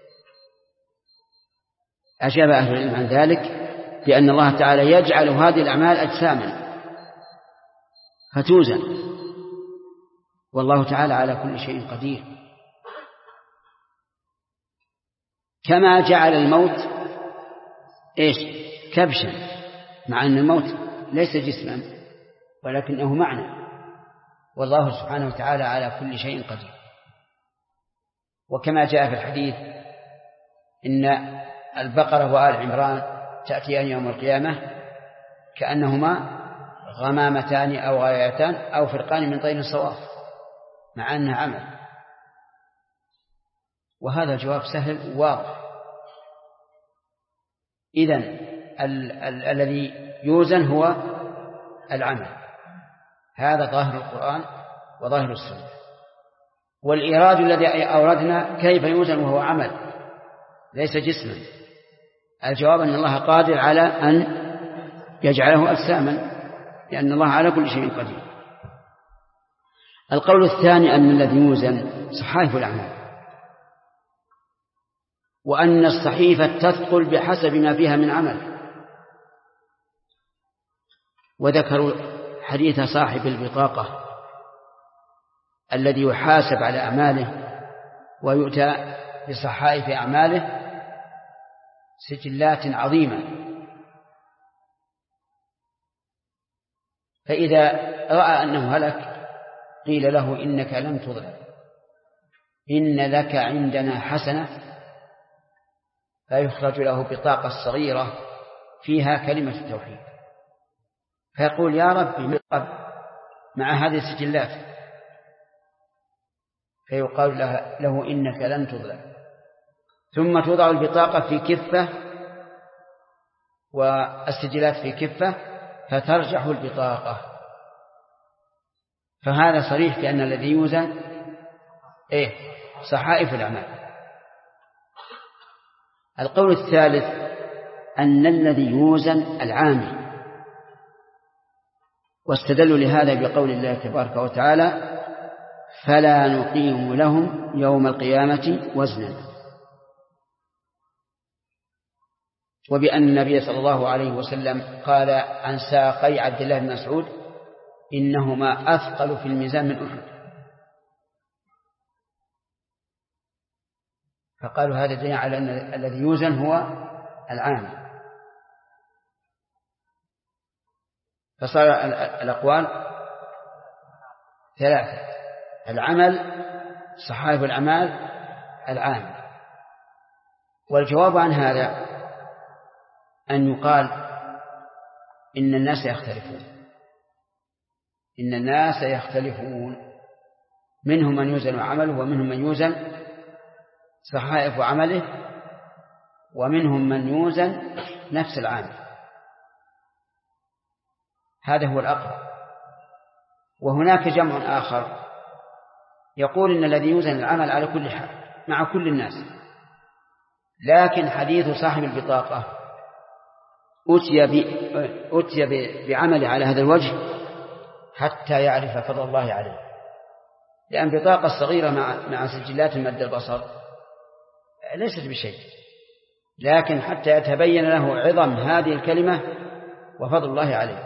أجاب أهل العلم عن ذلك بأن الله تعالى يجعل هذه الأعمال أجساما فتوزن، والله تعالى على كل شيء قدير. كما جعل الموت كبشا، مع أن الموت ليس جسما ولكنه معنى، والله سبحانه وتعالى على كل شيء قدير. وكما جاء في الحديث إن البقرة وآل عمران تأتيان يوم القيامة كأنهما غمامتان أو غايتان أو فرقان من طير صواف، مع أنها عمل. وهذا الجواب سهل واضح. إذن الذي يوزن هو العمل. هذا ظاهر القرآن وظاهر السنة. والإيراد الذي أوردنا كيف يوزن وهو عمل ليس جسما. الجواب أن الله قادر على أن يجعله أجساما، لأن الله على كل شيء قدير. القول الثاني أن الذي يوزن صحائف الأعمال، وأن الصحيفة تثقل بحسب ما فيها من عمل. وذكروا حديث صاحب البطاقة الذي يحاسب على أعماله ويؤتى بصحائف أعماله سجلات عظيمة، فإذا رأى أنه هلك قيل له: إنك لم تظلم، إن لك عندنا حسنة، فيخرج له بطاقة صغيرة فيها كلمة التوحيد، فيقول: يا ربي مع هذه السجلات، فيقال له: إنك لن تظلم. ثم توضع البطاقة في كفة والسجلات في كفة، فترجح البطاقة. فهذا صريح بأن الذي يوزن صحائف الأعمال. القول الثالث أن الذي يوزن العامل، واستدلوا لهذا بقول الله تبارك وتعالى: فلا نقيم لهم يوم القيامة وزنا. وبأن النبي صلى الله عليه وسلم قال عن ساقي عبد الله بن مسعود: إنهما أثقل في الميزان من أحد. فقالوا هذا دليل على أن الذي يوزن هو العامل. فصار الأقوال ثلاثة: العمل، صحائف الأعمال، العام. والجواب عن هذا أن يقال إن الناس يختلفون، منهم من يوزن عمله ومنهم من يوزن صحائف عمله ومنهم من يوزن نفس العامل. هذا هو الأقرب. وهناك جمع آخر يقول إن الذي يوزن العمل على كل حال مع كل الناس، لكن حديث صاحب البطاقة أتي بعمل على هذا الوجه حتى يعرف فضل الله عليه، لأن بطاقة صغيرة مع سجلات مد البصر ليست بشيء، لكن حتى يتبين له عظم هذه الكلمة وفضل الله عليه،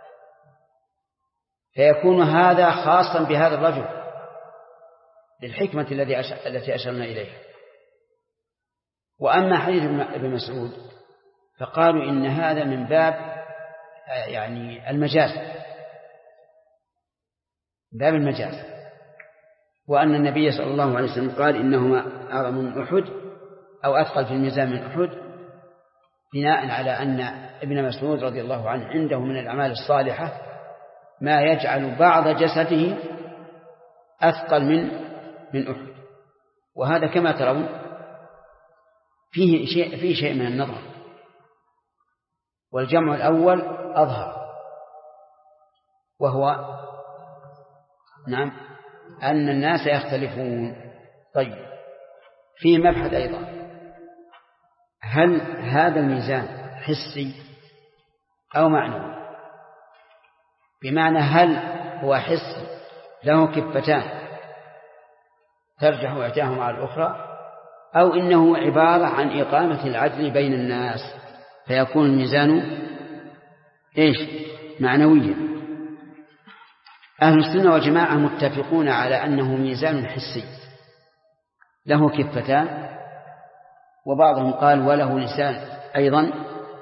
فيكون هذا خاصا بهذا الرجل للحكمة التي أشرنا إليها. وأما حديث ابن مسعود فقالوا إن هذا من باب يعني المجاز، وأن النبي صلى الله عليه وسلم قال إنهما أعظم من أحد أو أثقل في الميزان من أحد، بناء على أن ابن مسعود رضي الله عنه عنده من الأعمال الصالحة ما يجعل بعض جسده أثقل من أحد. وهذا كما ترون فيه شيء من النظر، والجمع الأول أظهر، وهو نعم أن الناس يختلفون. طيب، فيه مبحث أيضا، هل هذا الميزان حسي أو معنوي؟ بمعنى هل هو حسي له كفتان ترجح إحداهما على الأخرى، أو إنه عبارة عن إقامة العدل بين الناس فيكون الميزان معنويا؟ أهل السنة والجماعة متفقون على أنه ميزان حسي له كفتان، وبعضهم قال وله لسان أيضا،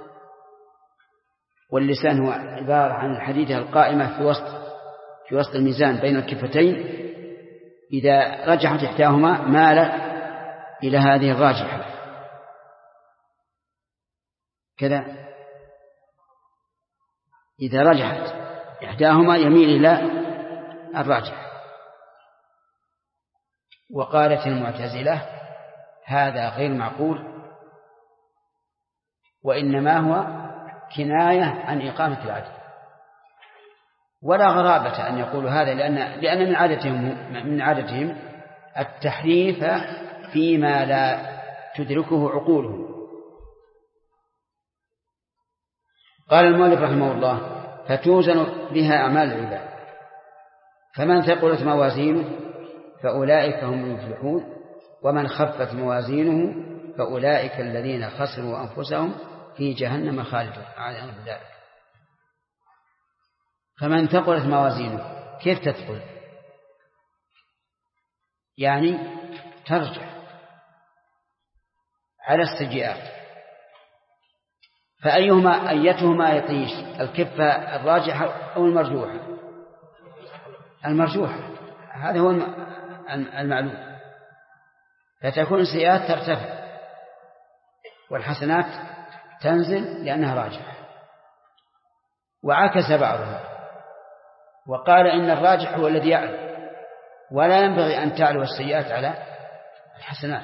واللسان هو عبارة عن الحديدة القائمة في وسط الميزان بين الكفتين، إذا رجحت إحداهما مال إلى هذه الراجحة كذا، إذا رجحت إحداهما يميل إلى الراجح. وقالت المعتزلة هذا غير معقول، وإنما هو كناية عن إقامة العدل، ولا غرابة أن يقولوا هذا، لأن من عادتهم التحريف فيما لا تدركه عقولهم. قال المؤلف رحمه الله فتوزن بها أعمال العباد، فمن ثقلت موازينه فأولئك هم المفلحون، ومن خفت موازينه فأولئك الذين خسروا أنفسهم في جهنم خالدون أعاذنا من ذلك. فمن ثقلت موازينه كيف تثقل؟ يعني ترجح على السيئات، أيتهما يطيش، الكفة الراجحة أو المرجوحة؟ المرجوحة، هذا هو المعلوم. فتكون السيئات ترتفع والحسنات تنزل لأنها راجحة. وعكس بعضها وقال إن الراجح هو الذي يعلو، ولا ينبغي أن تعلو السيئات على الحسنات،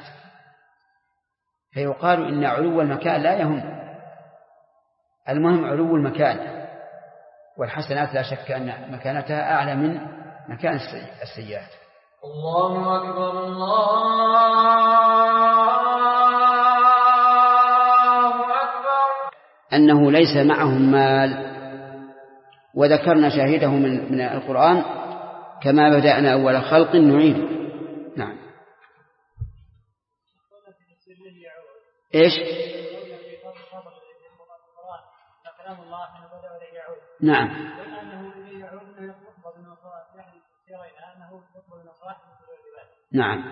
فيقال إن علو المكان لا يهم، المهم علو المكان، والحسنات لا شك أن مكانتها أعلى من مكان السيئات. الله أكبر الله أكبر. أنه ليس معهم مال، وذكرنا شاهده من القرآن كما بدأنا أول خلق نعيد. نعم. نعم. نعم.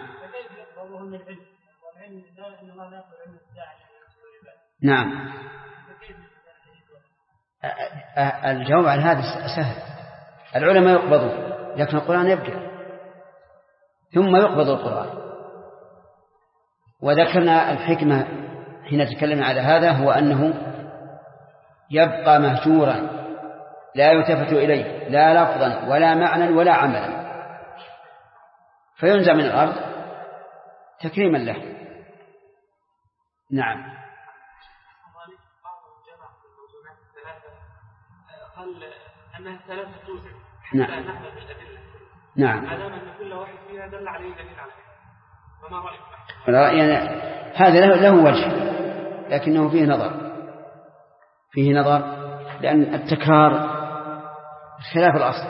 نعم. الجواب عن هذا سهل، العلماء يقبضون لكن القرآن يبقى، ثم يقبض القرآن، وذكرنا الحكمة حين تكلمنا على هذا هو أنه يبقى مهجورا لا يلتفت إليه لا لفظا ولا معنى ولا عملا، فينزع من الأرض تكريما له. نعم. قال أنها ثلاثة توزن حتى نعم. نحن بالأدلة. نعم. علامة أن كل واحد فيها دل عليه دليل عليه. فما رأيك؟ يعني هذا له وجه لكنه فيه نظر لأن التكرار خلاف الأصل.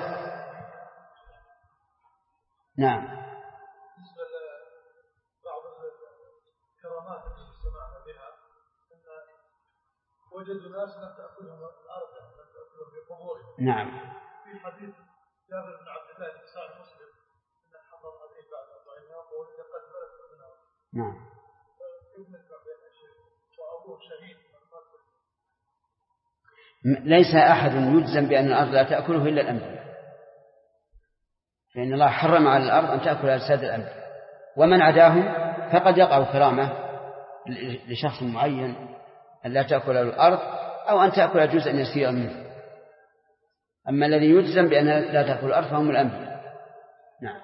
نعم. بالنسبة لبعض الكرامات التي سمعنا بها أن وجدوا ناس لم تأكلهم الأرض لم تأكلهم في قبورهم. نعم. في حديث جابر بن عبد الله في صحيح مسلم أن حضر عليه بعد 40 يوم وولد قد ملك ابنه. نعم. وأبوه شهيد. ليس أحد يجزم بأن الأرض لا تأكله إلا الأنبياء، فإن الله حرم على الأرض أن تأكل أجساد الأنبياء، ومن عداهم فقد يقع كرامة لشخص معين أن لا تأكل الأرض أو أن تأكل جزءا يسيرا منه. أما الذي يجزم بأن لا تأكل الأرض فهم الأنبياء. نعم.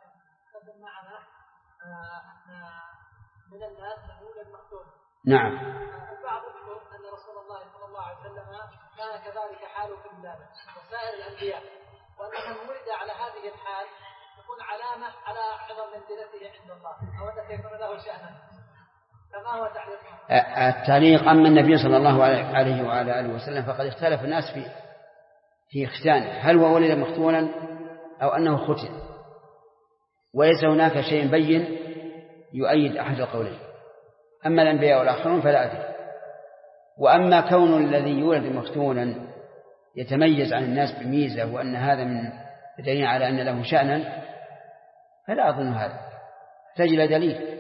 من الناس من يولد مقتول. نعم. البعض يذكر أن رسول الله صلى الله عليه وسلم كان كذلك حاله في وسائر الأنبياء، وأن من ولد على هذه الحال يكون علامة على عظم منزلته عند الله أو أن يكون له شأنا. فما هو تعليق؟ التعليق أما النبي صلى الله عليه وعلى آله وسلم فقد اختلف الناس في ختانه، هل هو ولد مختونا أو أنه ختن، وليس هناك شيء بين يؤيد أحد القولين. أما الأنبياء والآخرون فلا أدري. وأما كون الذي يولد مختونا يتميز عن الناس بميزة وأن هذا من دليل على أن له شأنا فلا أظن هذا، تجد دليل.